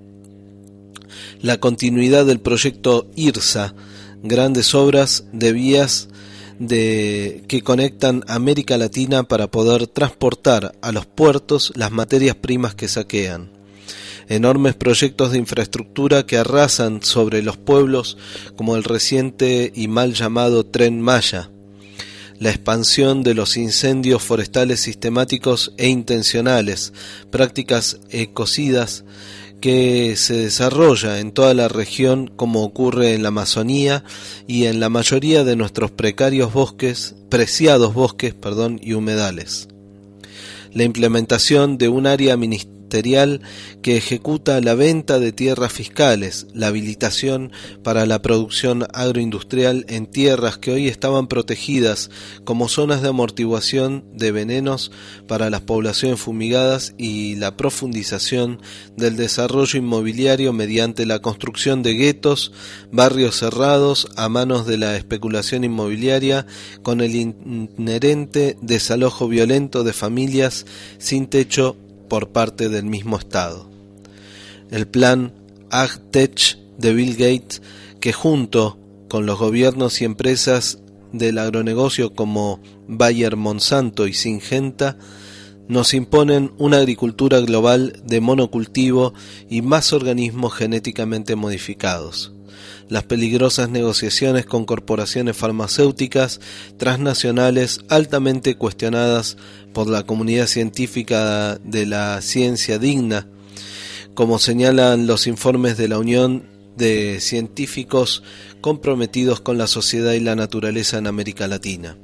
La continuidad del proyecto IRSA, grandes obras de vías de que conectan América Latina para poder transportar a los puertos las materias primas que saquean. Enormes proyectos de infraestructura que arrasan sobre los pueblos como el reciente y mal llamado Tren Maya. La expansión de los incendios forestales sistemáticos e intencionales, prácticas ecocidas que se desarrolla en toda la región como ocurre en la Amazonía y en la mayoría de nuestros precarios bosques, preciados bosques, perdón, y humedales. La implementación de un área ministerial que ejecuta la venta de tierras fiscales, la habilitación para la producción agroindustrial en tierras que hoy estaban protegidas como zonas de amortiguación de venenos para las poblaciones fumigadas y la profundización del desarrollo inmobiliario mediante la construcción de guetos, barrios cerrados a manos de la especulación inmobiliaria con el inherente desalojo violento de familias sin techo por parte del mismo Estado. El plan AgTech de Bill Gates, que junto con los gobiernos y empresas del agronegocio como Bayer, Monsanto y Syngenta, nos imponen una agricultura global de monocultivo y más organismos genéticamente modificados. Las peligrosas negociaciones con corporaciones farmacéuticas transnacionales altamente cuestionadas por la comunidad científica de la ciencia digna, como señalan los informes de la Unión de Científicos comprometidos con la sociedad y la naturaleza en América Latina.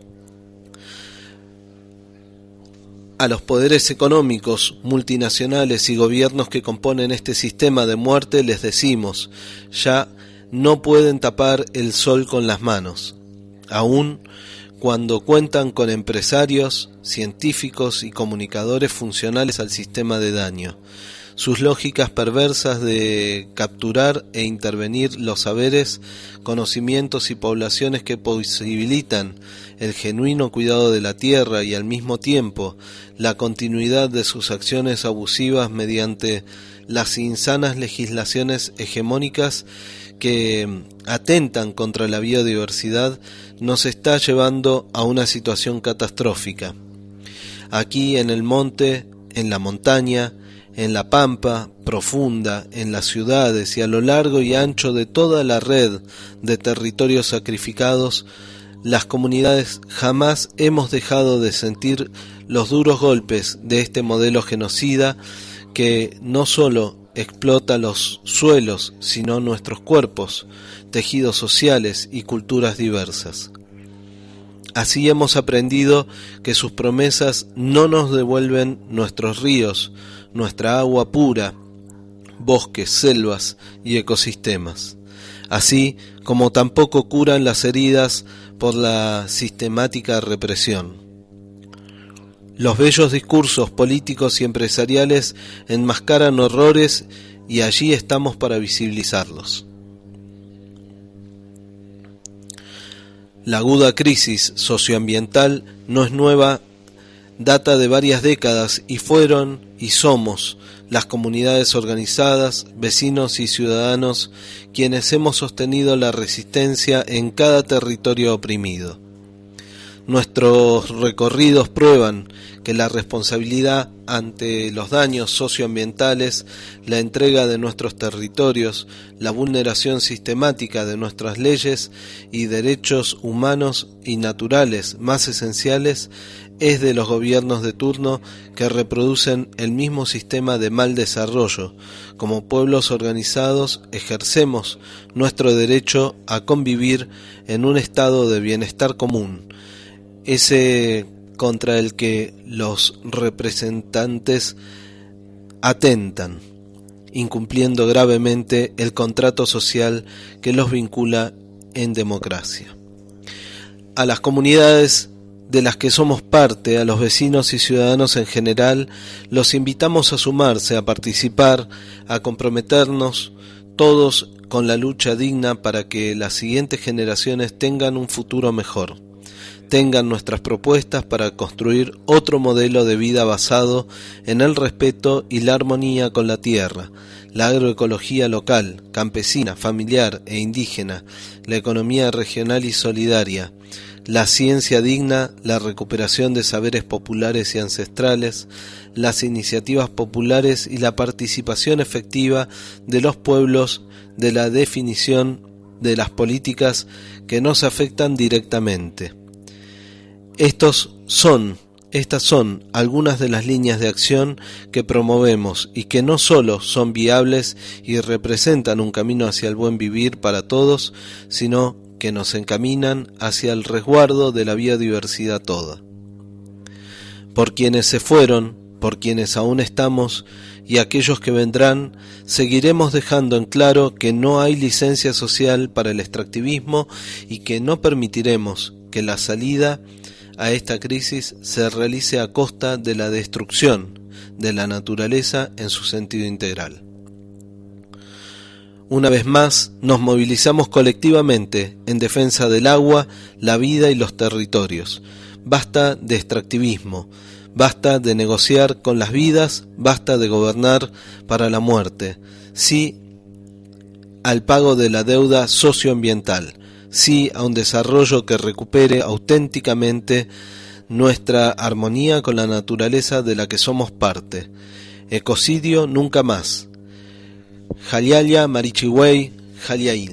A los poderes económicos, multinacionales y gobiernos que componen este sistema de muerte les decimos, ya no pueden tapar el sol con las manos, aun cuando cuentan con empresarios, científicos y comunicadores funcionales al sistema de daño. Sus lógicas perversas de capturar e intervenir los saberes, conocimientos y poblaciones que posibilitan el genuino cuidado de la tierra y al mismo tiempo la continuidad de sus acciones abusivas mediante las insanas legislaciones hegemónicas que atentan contra la biodiversidad, nos está llevando a una situación catastrófica. Aquí en el monte, en la montaña, en la pampa profunda, en las ciudades y a lo largo y ancho de toda la red de territorios sacrificados, las comunidades jamás hemos dejado de sentir los duros golpes de este modelo genocida que no solo explota los suelos, sino nuestros cuerpos, tejidos sociales y culturas diversas. Así hemos aprendido que sus promesas no nos devuelven nuestros ríos, nuestra agua pura, bosques, selvas y ecosistemas, así como tampoco curan las heridas por la sistemática represión. Los bellos discursos políticos y empresariales enmascaran horrores y allí estamos para visibilizarlos. La aguda crisis socioambiental no es nueva, data de varias décadas y fueron y somos las comunidades organizadas, vecinos y ciudadanos quienes hemos sostenido la resistencia en cada territorio oprimido. Nuestros recorridos prueban que la responsabilidad ante los daños socioambientales, la entrega de nuestros territorios, la vulneración sistemática de nuestras leyes y derechos humanos y naturales más esenciales es de los gobiernos de turno que reproducen el mismo sistema de mal desarrollo. Como pueblos organizados ejercemos nuestro derecho a convivir en un estado de bienestar común, ese contra el que los representantes atentan, incumpliendo gravemente el contrato social que los vincula en democracia. A las comunidades de las que somos parte, a los vecinos y ciudadanos en general, los invitamos a sumarse, a participar, a comprometernos todos con la lucha digna para que las siguientes generaciones tengan un futuro mejor, tengan nuestras propuestas para construir otro modelo de vida basado en el respeto y la armonía con la tierra, la agroecología local, campesina, familiar e indígena, la economía regional y solidaria, la ciencia digna, la recuperación de saberes populares y ancestrales, las iniciativas populares y la participación efectiva de los pueblos de la definición de las políticas que nos afectan directamente. Estos son, estas son algunas de las líneas de acción que promovemos y que no solo son viables y representan un camino hacia el buen vivir para todos, sino que nos encaminan hacia el resguardo de la biodiversidad toda. Por quienes se fueron, por quienes aún estamos y aquellos que vendrán, seguiremos dejando en claro que no hay licencia social para el extractivismo y que no permitiremos que la salida a esta crisis se realice a costa de la destrucción de la naturaleza en su sentido integral. Una vez más, nos movilizamos colectivamente en defensa del agua, la vida y los territorios. Basta de extractivismo, basta de negociar con las vidas, basta de gobernar para la muerte. Sí al pago de la deuda socioambiental, sí a un desarrollo que recupere auténticamente nuestra armonía con la naturaleza de la que somos parte. Ecocidio nunca más. Jaliaya Marichihuey, Jaliail.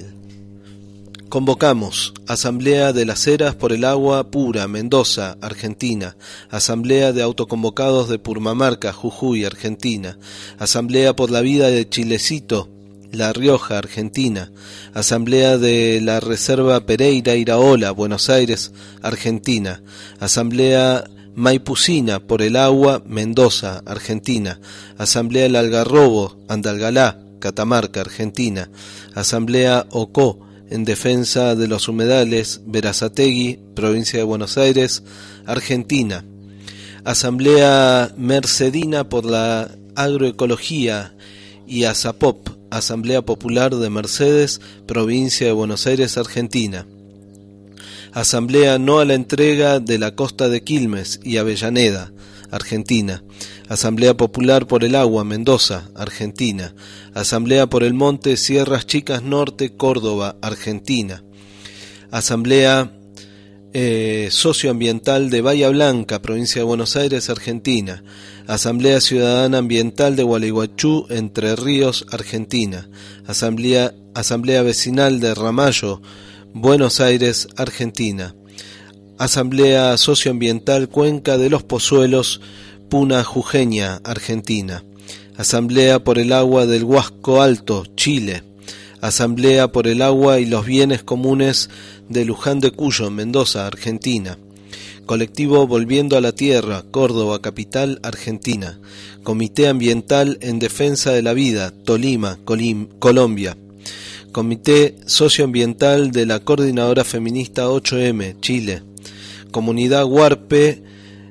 Convocamos Asamblea de las Heras por el Agua Pura, Mendoza, Argentina. Asamblea de Autoconvocados de Purmamarca, Jujuy, Argentina. Asamblea por la Vida de Chilecito, La Rioja, Argentina. Asamblea de la Reserva Pereira Iraola, Buenos Aires, Argentina. Asamblea Maipucina por el Agua, Mendoza, Argentina. Asamblea El Algarrobo, Andalgalá, Catamarca, Argentina. Asamblea Ocó en defensa de los humedales, Berazategui, provincia de Buenos Aires, Argentina. Asamblea Mercedina por la Agroecología y ASAPOP, Asamblea Popular de Mercedes, provincia de Buenos Aires, Argentina. Asamblea No a la Entrega de la Costa de Quilmes y Avellaneda, Argentina. Asamblea Popular por el Agua, Mendoza, Argentina. Asamblea por el Monte, Sierras Chicas Norte, Córdoba, Argentina. Asamblea eh, Socioambiental de Bahía Blanca, provincia de Buenos Aires, Argentina. Asamblea Ciudadana Ambiental de Gualeguaychú, Entre Ríos, Argentina. Asamblea, Asamblea Vecinal de Ramallo, Buenos Aires, Argentina. Asamblea Socioambiental Cuenca de los Pozuelos, Puna Jujeña, Argentina. Asamblea por el Agua del Huasco Alto, Chile. Asamblea por el Agua y los Bienes Comunes de Luján de Cuyo, Mendoza, Argentina. Colectivo Volviendo a la Tierra, Córdoba, capital, Argentina. Comité Ambiental en Defensa de la Vida, Tolima, Colim, Colombia. Comité Socioambiental de la Coordinadora Feminista ocho eme, Chile. Comunidad Huarpe,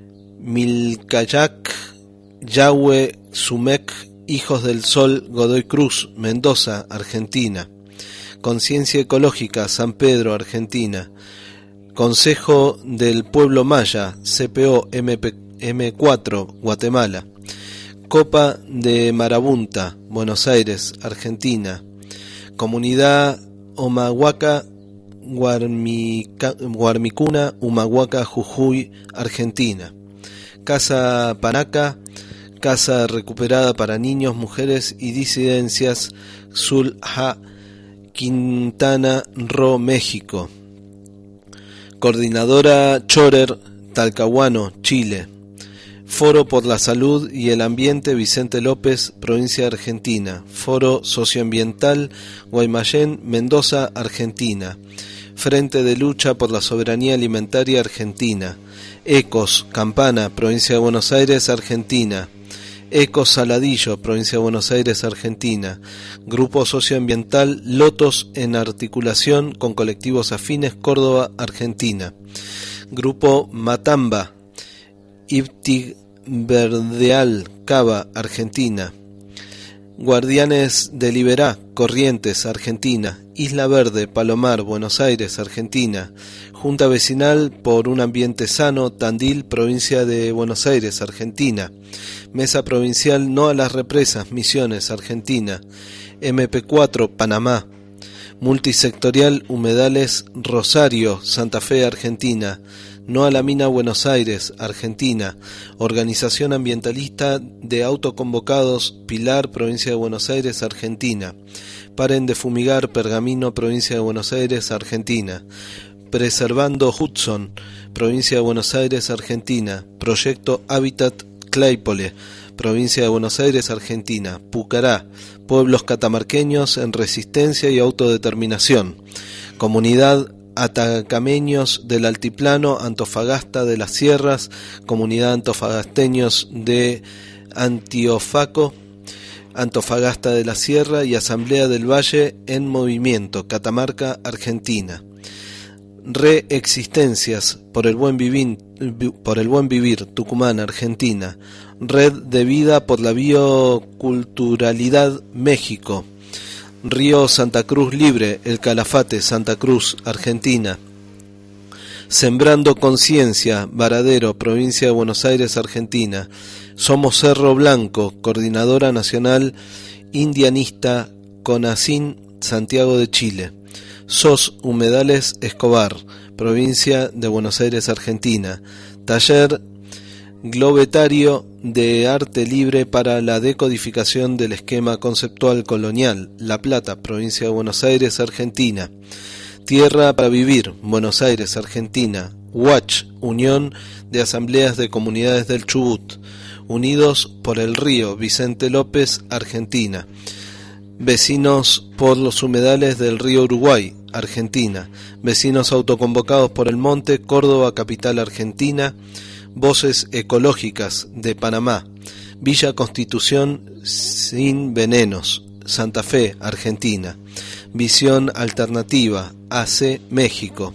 Milcayac, Yahue, Sumec, Hijos del Sol, Godoy Cruz, Mendoza, Argentina. Conciencia Ecológica, San Pedro, Argentina. Consejo del Pueblo Maya, C P O eme cuatro, Guatemala. Copa de Marabunta, Buenos Aires, Argentina. Comunidad Omahuaca, Guarmica, Guarmicuna, Humahuaca, Jujuy, Argentina. Casa Panaca, casa recuperada para niños, mujeres y disidencias, Zulja, Quintana Roo, México. Coordinadora Chorer, Talcahuano, Chile. Foro por la Salud y el Ambiente, Vicente López, provincia de Argentina. Foro Socioambiental, Guaymallén, Mendoza, Argentina. Frente de Lucha por la Soberanía Alimentaria, Argentina. Ecos, Campana, provincia de Buenos Aires, Argentina. Ecos Saladillo, provincia de Buenos Aires, Argentina. Grupo Socioambiental Lotos en articulación con colectivos afines, Córdoba, Argentina. Grupo Matamba, Iptig Verdeal, Cava, Argentina. Guardianes de Liberá, Corrientes, Argentina. Isla Verde, Palomar, Buenos Aires, Argentina. Junta Vecinal por un Ambiente Sano, Tandil, provincia de Buenos Aires, Argentina. Mesa Provincial No a las Represas, Misiones, Argentina. eme pe cuatro, Panamá. Multisectorial Humedales, Rosario, Santa Fe, Argentina. No a la Mina, Buenos Aires, Argentina. Organización Ambientalista de Autoconvocados, Pilar, provincia de Buenos Aires, Argentina. Paren de Fumigar, Pergamino, provincia de Buenos Aires, Argentina. Preservando Hudson, provincia de Buenos Aires, Argentina. Proyecto Hábitat Claypole, provincia de Buenos Aires, Argentina. Pucará, pueblos catamarqueños en resistencia y autodeterminación. Comunidad Atacameños del Altiplano, Antofagasta de las Sierras, Comunidad Antofagasteños de Antiofaco, Antofagasta de la Sierra y Asamblea del Valle en Movimiento, Catamarca, Argentina. Reexistencias por el buen vivir, por el buen vivir, Tucumán, Argentina. Red de Vida por la Bioculturalidad, México. Río Santa Cruz Libre, El Calafate, Santa Cruz, Argentina. Sembrando Conciencia, Varadero, provincia de Buenos Aires, Argentina. Somos Cerro Blanco, Coordinadora Nacional Indianista, CONACIN, Santiago de Chile. S O S Humedales Escobar, provincia de Buenos Aires, Argentina. Taller Globetario de Arte Libre para la Decodificación del Esquema Conceptual Colonial, La Plata, provincia de Buenos Aires, Argentina. Tierra para Vivir, Buenos Aires, Argentina. Watch, Unión de Asambleas de Comunidades del Chubut. Unidos por el Río, Vicente López, Argentina. Vecinos por los humedales del río Uruguay, Argentina. Vecinos autoconvocados por el Monte, Córdoba, capital argentina. Voces ecológicas de Panamá. Villa Constitución sin venenos, Santa Fe, Argentina. Visión Alternativa, A C, México.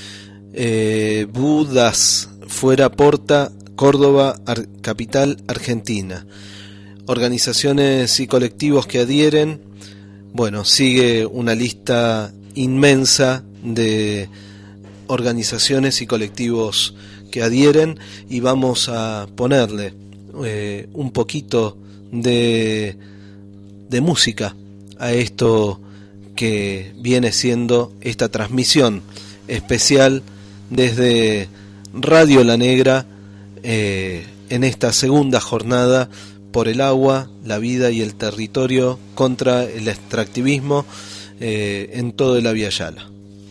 Eh, Budas, Fuera Porta, Córdoba, Ar- capital argentina. Organizaciones y colectivos que adhieren. Bueno, sigue una lista inmensa de organizaciones y colectivos que adhieren y vamos a ponerle eh, un poquito de, de música a esto que viene siendo esta transmisión especial desde Radio La Negra eh, en esta segunda jornada por el agua, la vida y el territorio contra el extractivismo eh, en todo el Abya Yala.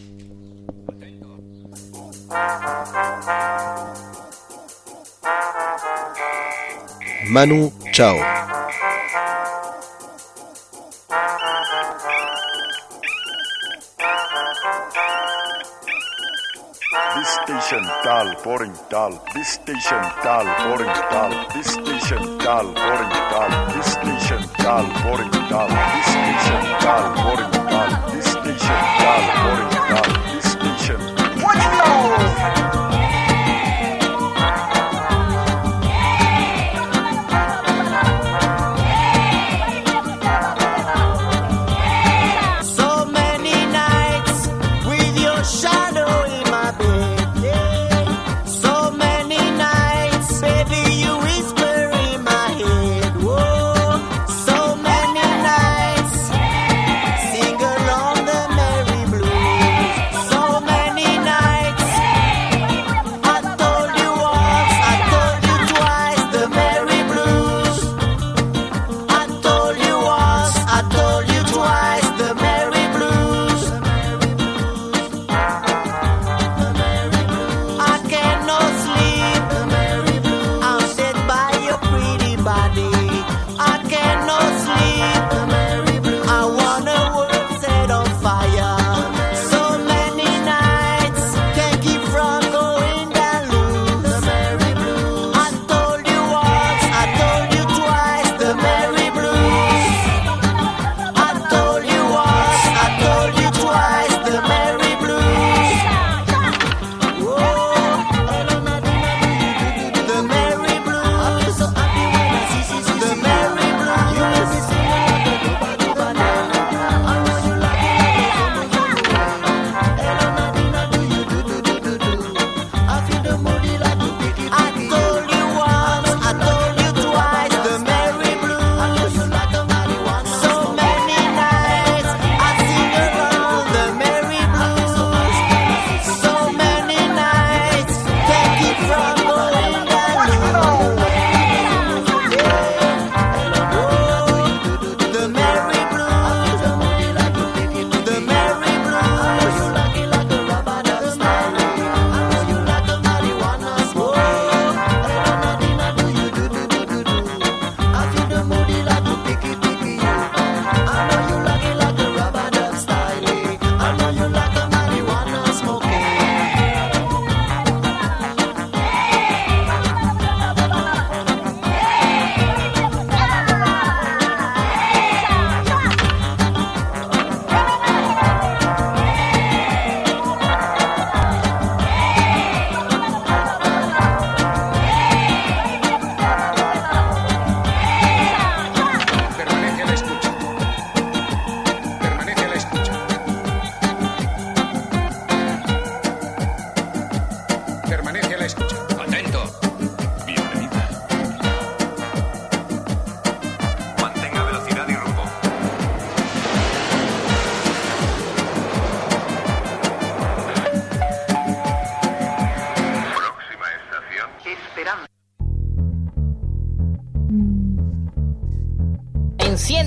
Manu Chao. This station tal, foreign tal, this station tal, foreign tal, this station tal, foreign tal, this station tal, foreign tal, this station tal, foreign tal, this station tal, foreign tal, this station. What you know? Single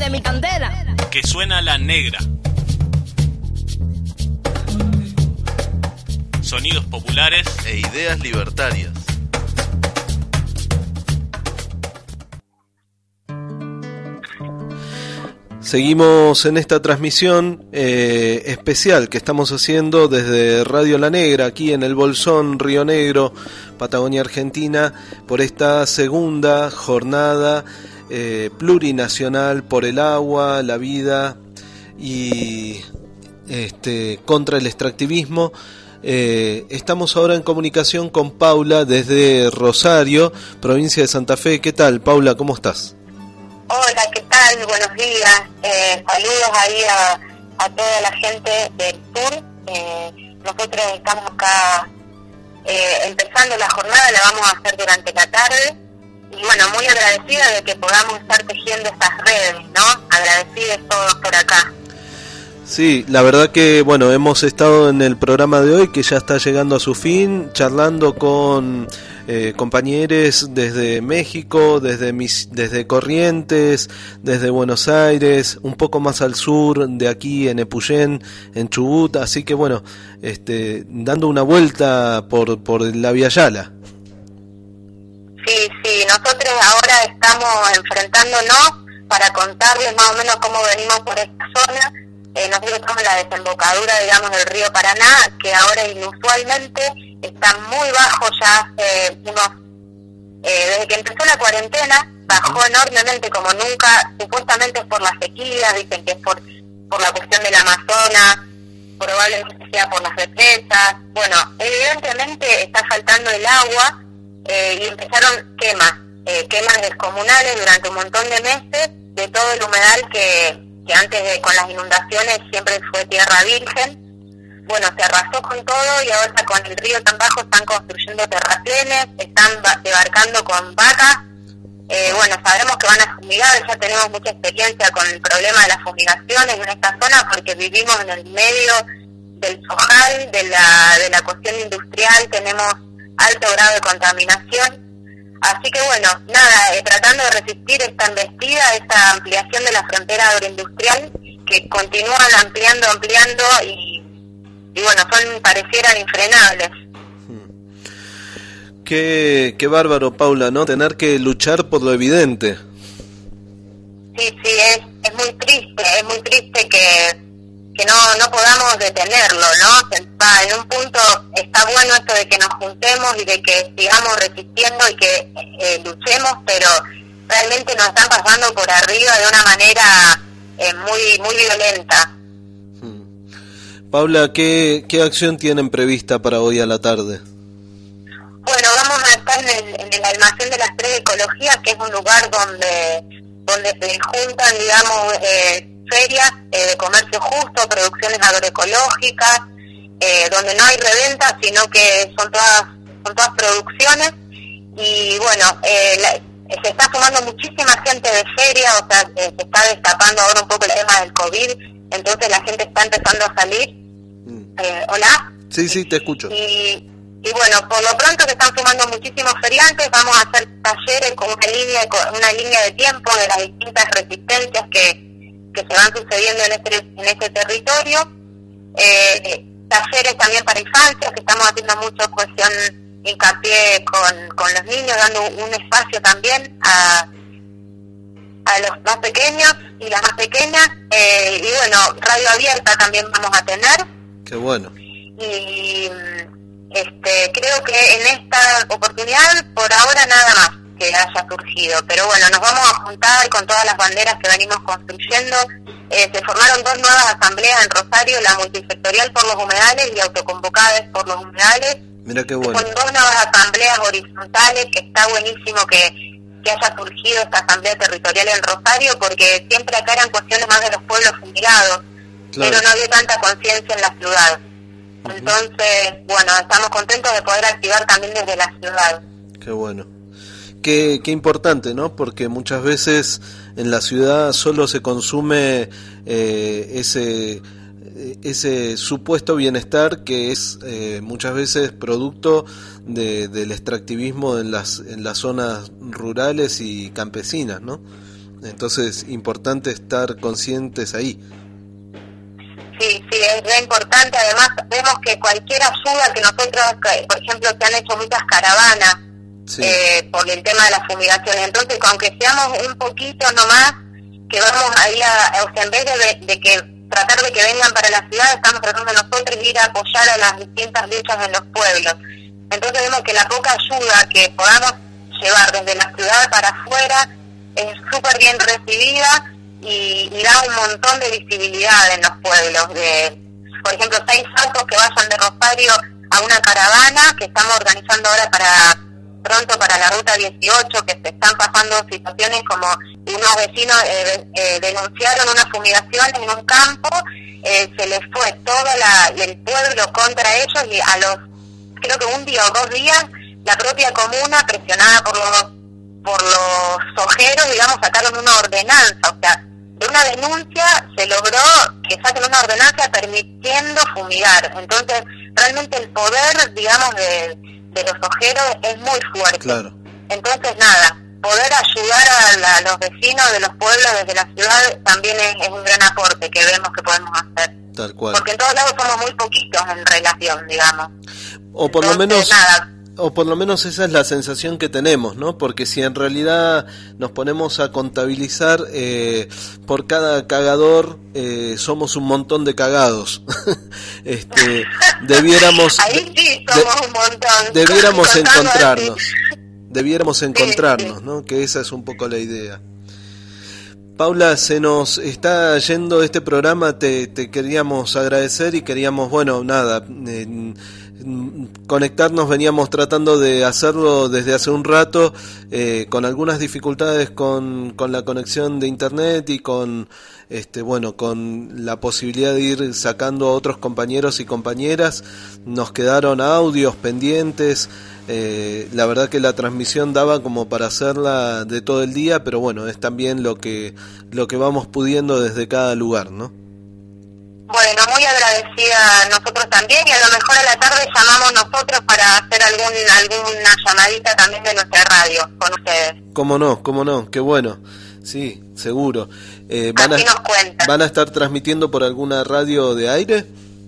de mi cantera. Que suena la negra. Sonidos populares e ideas libertarias. Seguimos en esta transmisión eh, especial que estamos haciendo desde Radio La Negra, aquí en el Bolsón, Río Negro, Patagonia, Argentina, por esta segunda jornada eh, plurinacional por el agua, la vida y este, contra el extractivismo. Eh, estamos ahora en comunicación con Paula desde Rosario, provincia de Santa Fe. ¿Qué tal, Paula? ¿Cómo estás? Hola, ¿qué tal? Buenos días. Eh, saludos ahí a, a toda la gente del sur. Eh, nosotros estamos acá eh, empezando la jornada, la vamos a hacer durante la tarde. Y bueno, muy agradecida de que podamos estar tejiendo estas redes, ¿no? Agradecidos todos por acá. Sí, la verdad que, bueno, hemos estado en el programa de hoy que ya está llegando a su fin, charlando con eh, compañeros desde México, desde, mis, desde Corrientes, desde Buenos Aires, un poco más al sur, de aquí en Epuyén, en Chubut, así que bueno, este, dando una vuelta por, por la Vía Yala. Sí, sí, nosotros ahora estamos enfrentándonos para contarles más o menos cómo venimos por esta zona. Eh, nosotros estamos en la desembocadura, digamos, del río Paraná, que ahora inusualmente está muy bajo ya hace unos... Eh, desde que empezó la cuarentena, bajó enormemente como nunca, supuestamente es por las sequías, dicen que es por, por la cuestión del Amazonas, probablemente sea por las represas. Bueno, evidentemente está faltando el agua eh, y empezaron quemas, eh, quemas descomunales durante un montón de meses de todo el humedal que... que antes de, con las inundaciones siempre fue tierra virgen. Bueno, se arrasó con todo y ahora con el río tan bajo están construyendo terraplenes, están debarcando con vacas. Eh, bueno, sabemos que van a fumigar, ya tenemos mucha experiencia con el problema de las fumigaciones en esta zona porque vivimos en el medio del sojal, de la, de la cuestión industrial, tenemos alto grado de contaminación. Así que bueno, nada, eh, tratando de resistir esta embestida, esta ampliación de la frontera agroindustrial, que continúan ampliando, ampliando y, y bueno, son parecieran infrenables. Qué, qué bárbaro, Paula, ¿no? Tener que luchar por lo evidente. Sí, sí, es, es muy triste, es muy triste que, que no, no podamos detenerlo, ¿no? Va, en un punto está bueno esto de que nos juntemos y de que sigamos resistiendo y que eh, luchemos, pero realmente nos están pasando por arriba de una manera eh, muy muy violenta. Paula, ¿qué, qué acción tienen prevista para hoy a la tarde? Bueno, vamos a estar en el, en el almacén de las tres ecologías, que es un lugar donde donde se juntan, digamos, eh, ferias eh, de comercio justo, producciones agroecológicas, eh, donde no hay reventa, sino que son todas son todas producciones. Y bueno, eh, la, se está sumando muchísima gente de feria, o sea, eh, se está destapando ahora un poco el tema del COVID, entonces la gente está empezando a salir. Mm. Eh, ¿Hola? Sí, sí, te escucho. Y, y bueno, por lo pronto se están sumando muchísimos feriantes, vamos a hacer talleres con una línea de, una línea de tiempo de las distintas resistencias que, que se van sucediendo en este, en este territorio. Eh, talleres también para infancias, que estamos haciendo mucho cuestión hincapié con, con los niños, dando un espacio también a, a los más pequeños y las más pequeñas. Eh, y bueno, radio abierta también vamos a tener. Qué bueno. Y este creo que en esta oportunidad, por ahora, nada más que haya surgido. Pero bueno, nos vamos a juntar con todas las banderas que venimos construyendo. Eh, se formaron dos nuevas asambleas en Rosario, la multisectorial por los humedales y autoconvocadas por los humedales. Mira qué bueno. Con dos nuevas asambleas horizontales, que está buenísimo que, que haya surgido esta asamblea territorial en Rosario, porque siempre acá eran cuestiones más de los pueblos fumigados, claro, pero no había tanta conciencia en la ciudad. Uh-huh. Entonces, bueno, estamos contentos de poder activar también desde la ciudad. Qué bueno. Qué, qué importante, ¿no? Porque muchas veces en la ciudad solo se consume eh, ese ese supuesto bienestar que es eh, muchas veces producto de, del extractivismo en las en las zonas rurales y campesinas, ¿no? Entonces, importante estar conscientes ahí. Sí, sí, es muy importante. Además, vemos que cualquier ayuda que nosotros, por ejemplo, se han hecho muchas caravanas sí. eh, por el tema de las fumigaciones. Entonces, aunque seamos un poquito nomás, que vamos ahí a, o sea, en vez de, de que tratar de que vengan para la ciudad, estamos tratando nosotros de ir a apoyar a las distintas luchas en los pueblos. Entonces vemos que la poca ayuda que podamos llevar desde la ciudad para afuera es súper bien recibida y, y da un montón de visibilidad en los pueblos. De, por ejemplo, seis autos que vayan de Rosario a una caravana que estamos organizando ahora para pronto para la ruta dieciocho, que se están pasando situaciones como unos vecinos eh, eh, denunciaron una fumigación en un campo, eh, se les fue todo la, el pueblo contra ellos y a los, creo que un día o dos días, la propia comuna, presionada por los por los ojeros, digamos, sacaron una ordenanza, o sea, de una denuncia se logró que saquen una ordenanza permitiendo fumigar. Entonces, realmente el poder, digamos, de, de los ojeros es muy fuerte. Claro. Entonces, nada, poder ayudar a, la, a los vecinos de los pueblos desde la ciudad también es, es un gran aporte que vemos que podemos hacer. Tal cual. Porque en todos lados somos muy poquitos en relación, digamos. O por Entonces, lo menos... nada, O por lo menos esa es la sensación que tenemos, ¿no? Porque si en realidad nos ponemos a contabilizar, eh, por cada cagador eh, somos un montón de cagados. este, debiéramos, ahí sí somos de, un montón. Debiéramos Contando encontrarnos, así. debiéramos encontrarnos, sí, sí. ¿no? Que esa es un poco la idea. Paula, se nos está yendo este programa, te, te queríamos agradecer y queríamos, bueno, nada, eh, conectarnos, veníamos tratando de hacerlo desde hace un rato, eh, con algunas dificultades con, con la conexión de internet y con este bueno con la posibilidad de ir sacando a otros compañeros y compañeras. Nos quedaron audios pendientes, eh, la verdad que la transmisión daba como para hacerla de todo el día, pero bueno, es también lo que lo que vamos pudiendo desde cada lugar, ¿no? Bueno, muy agradecida nosotros también, y a lo mejor a la tarde llamamos nosotros para hacer algún alguna llamadita también de nuestra radio con ustedes. Cómo no, cómo no, qué bueno, sí, seguro. Eh, van, Así a, nos cuentan. ¿Van a estar transmitiendo por alguna radio de aire?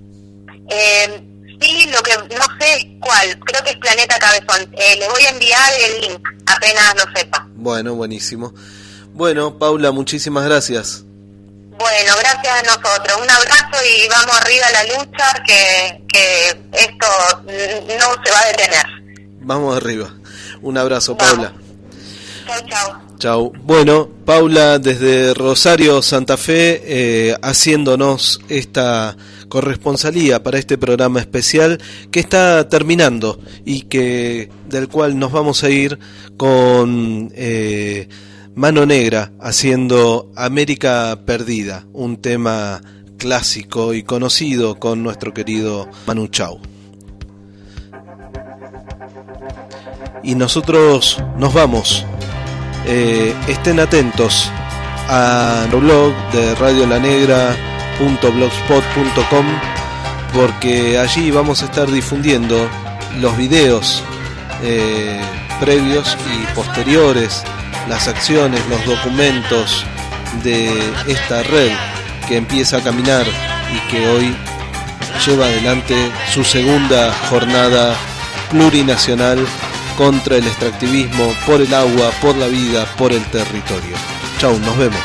Eh, sí, lo que no sé cuál, creo que es Planeta Cabezón. Eh, le voy a enviar el link, apenas lo sepa. Bueno, buenísimo. Bueno, Paula, muchísimas gracias. Bueno, gracias a nosotros. Un abrazo y vamos arriba a la lucha, que, que esto no se va a detener. Vamos arriba. Un abrazo, vamos. Paula. Chau, chau. Chau. Bueno, Paula desde Rosario, Santa Fe, eh, haciéndonos esta corresponsalía para este programa especial que está terminando y que del cual nos vamos a ir con... Eh, Mano Negra haciendo América Perdida, un tema clásico y conocido con nuestro querido Manu Chao. Y nosotros nos vamos. Eh, estén atentos a nuestro blog de radio la negra punto blogspot punto com, porque allí vamos a estar difundiendo los videos eh, previos y posteriores, las acciones, los documentos de esta red que empieza a caminar y que hoy lleva adelante su segunda jornada plurinacional contra el extractivismo, por el agua, por la vida, por el territorio. Chau, nos vemos.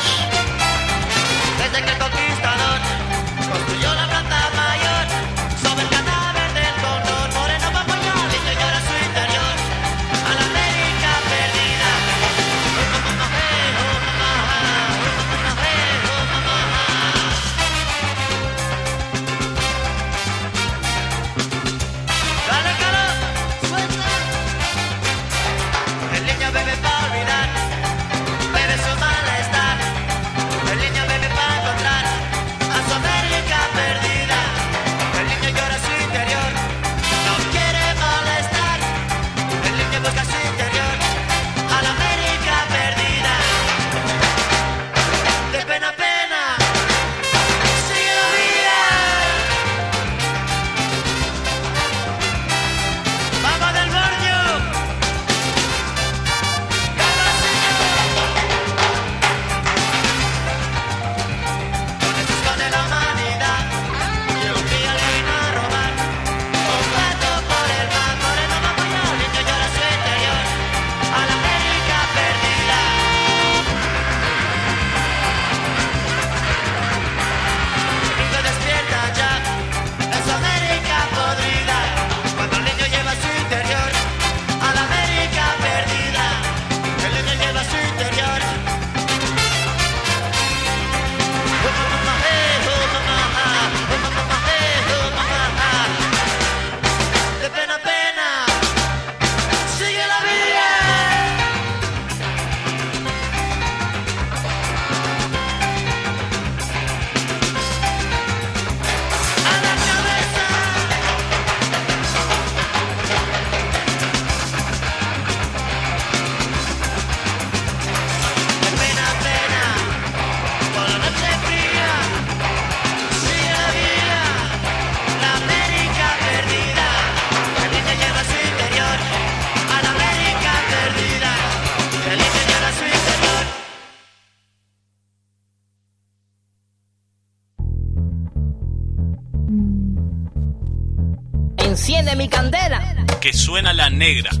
Enciende mi candela. Que suena la negra.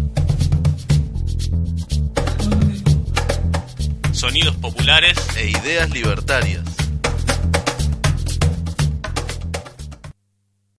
Sonidos populares e ideas libertarias.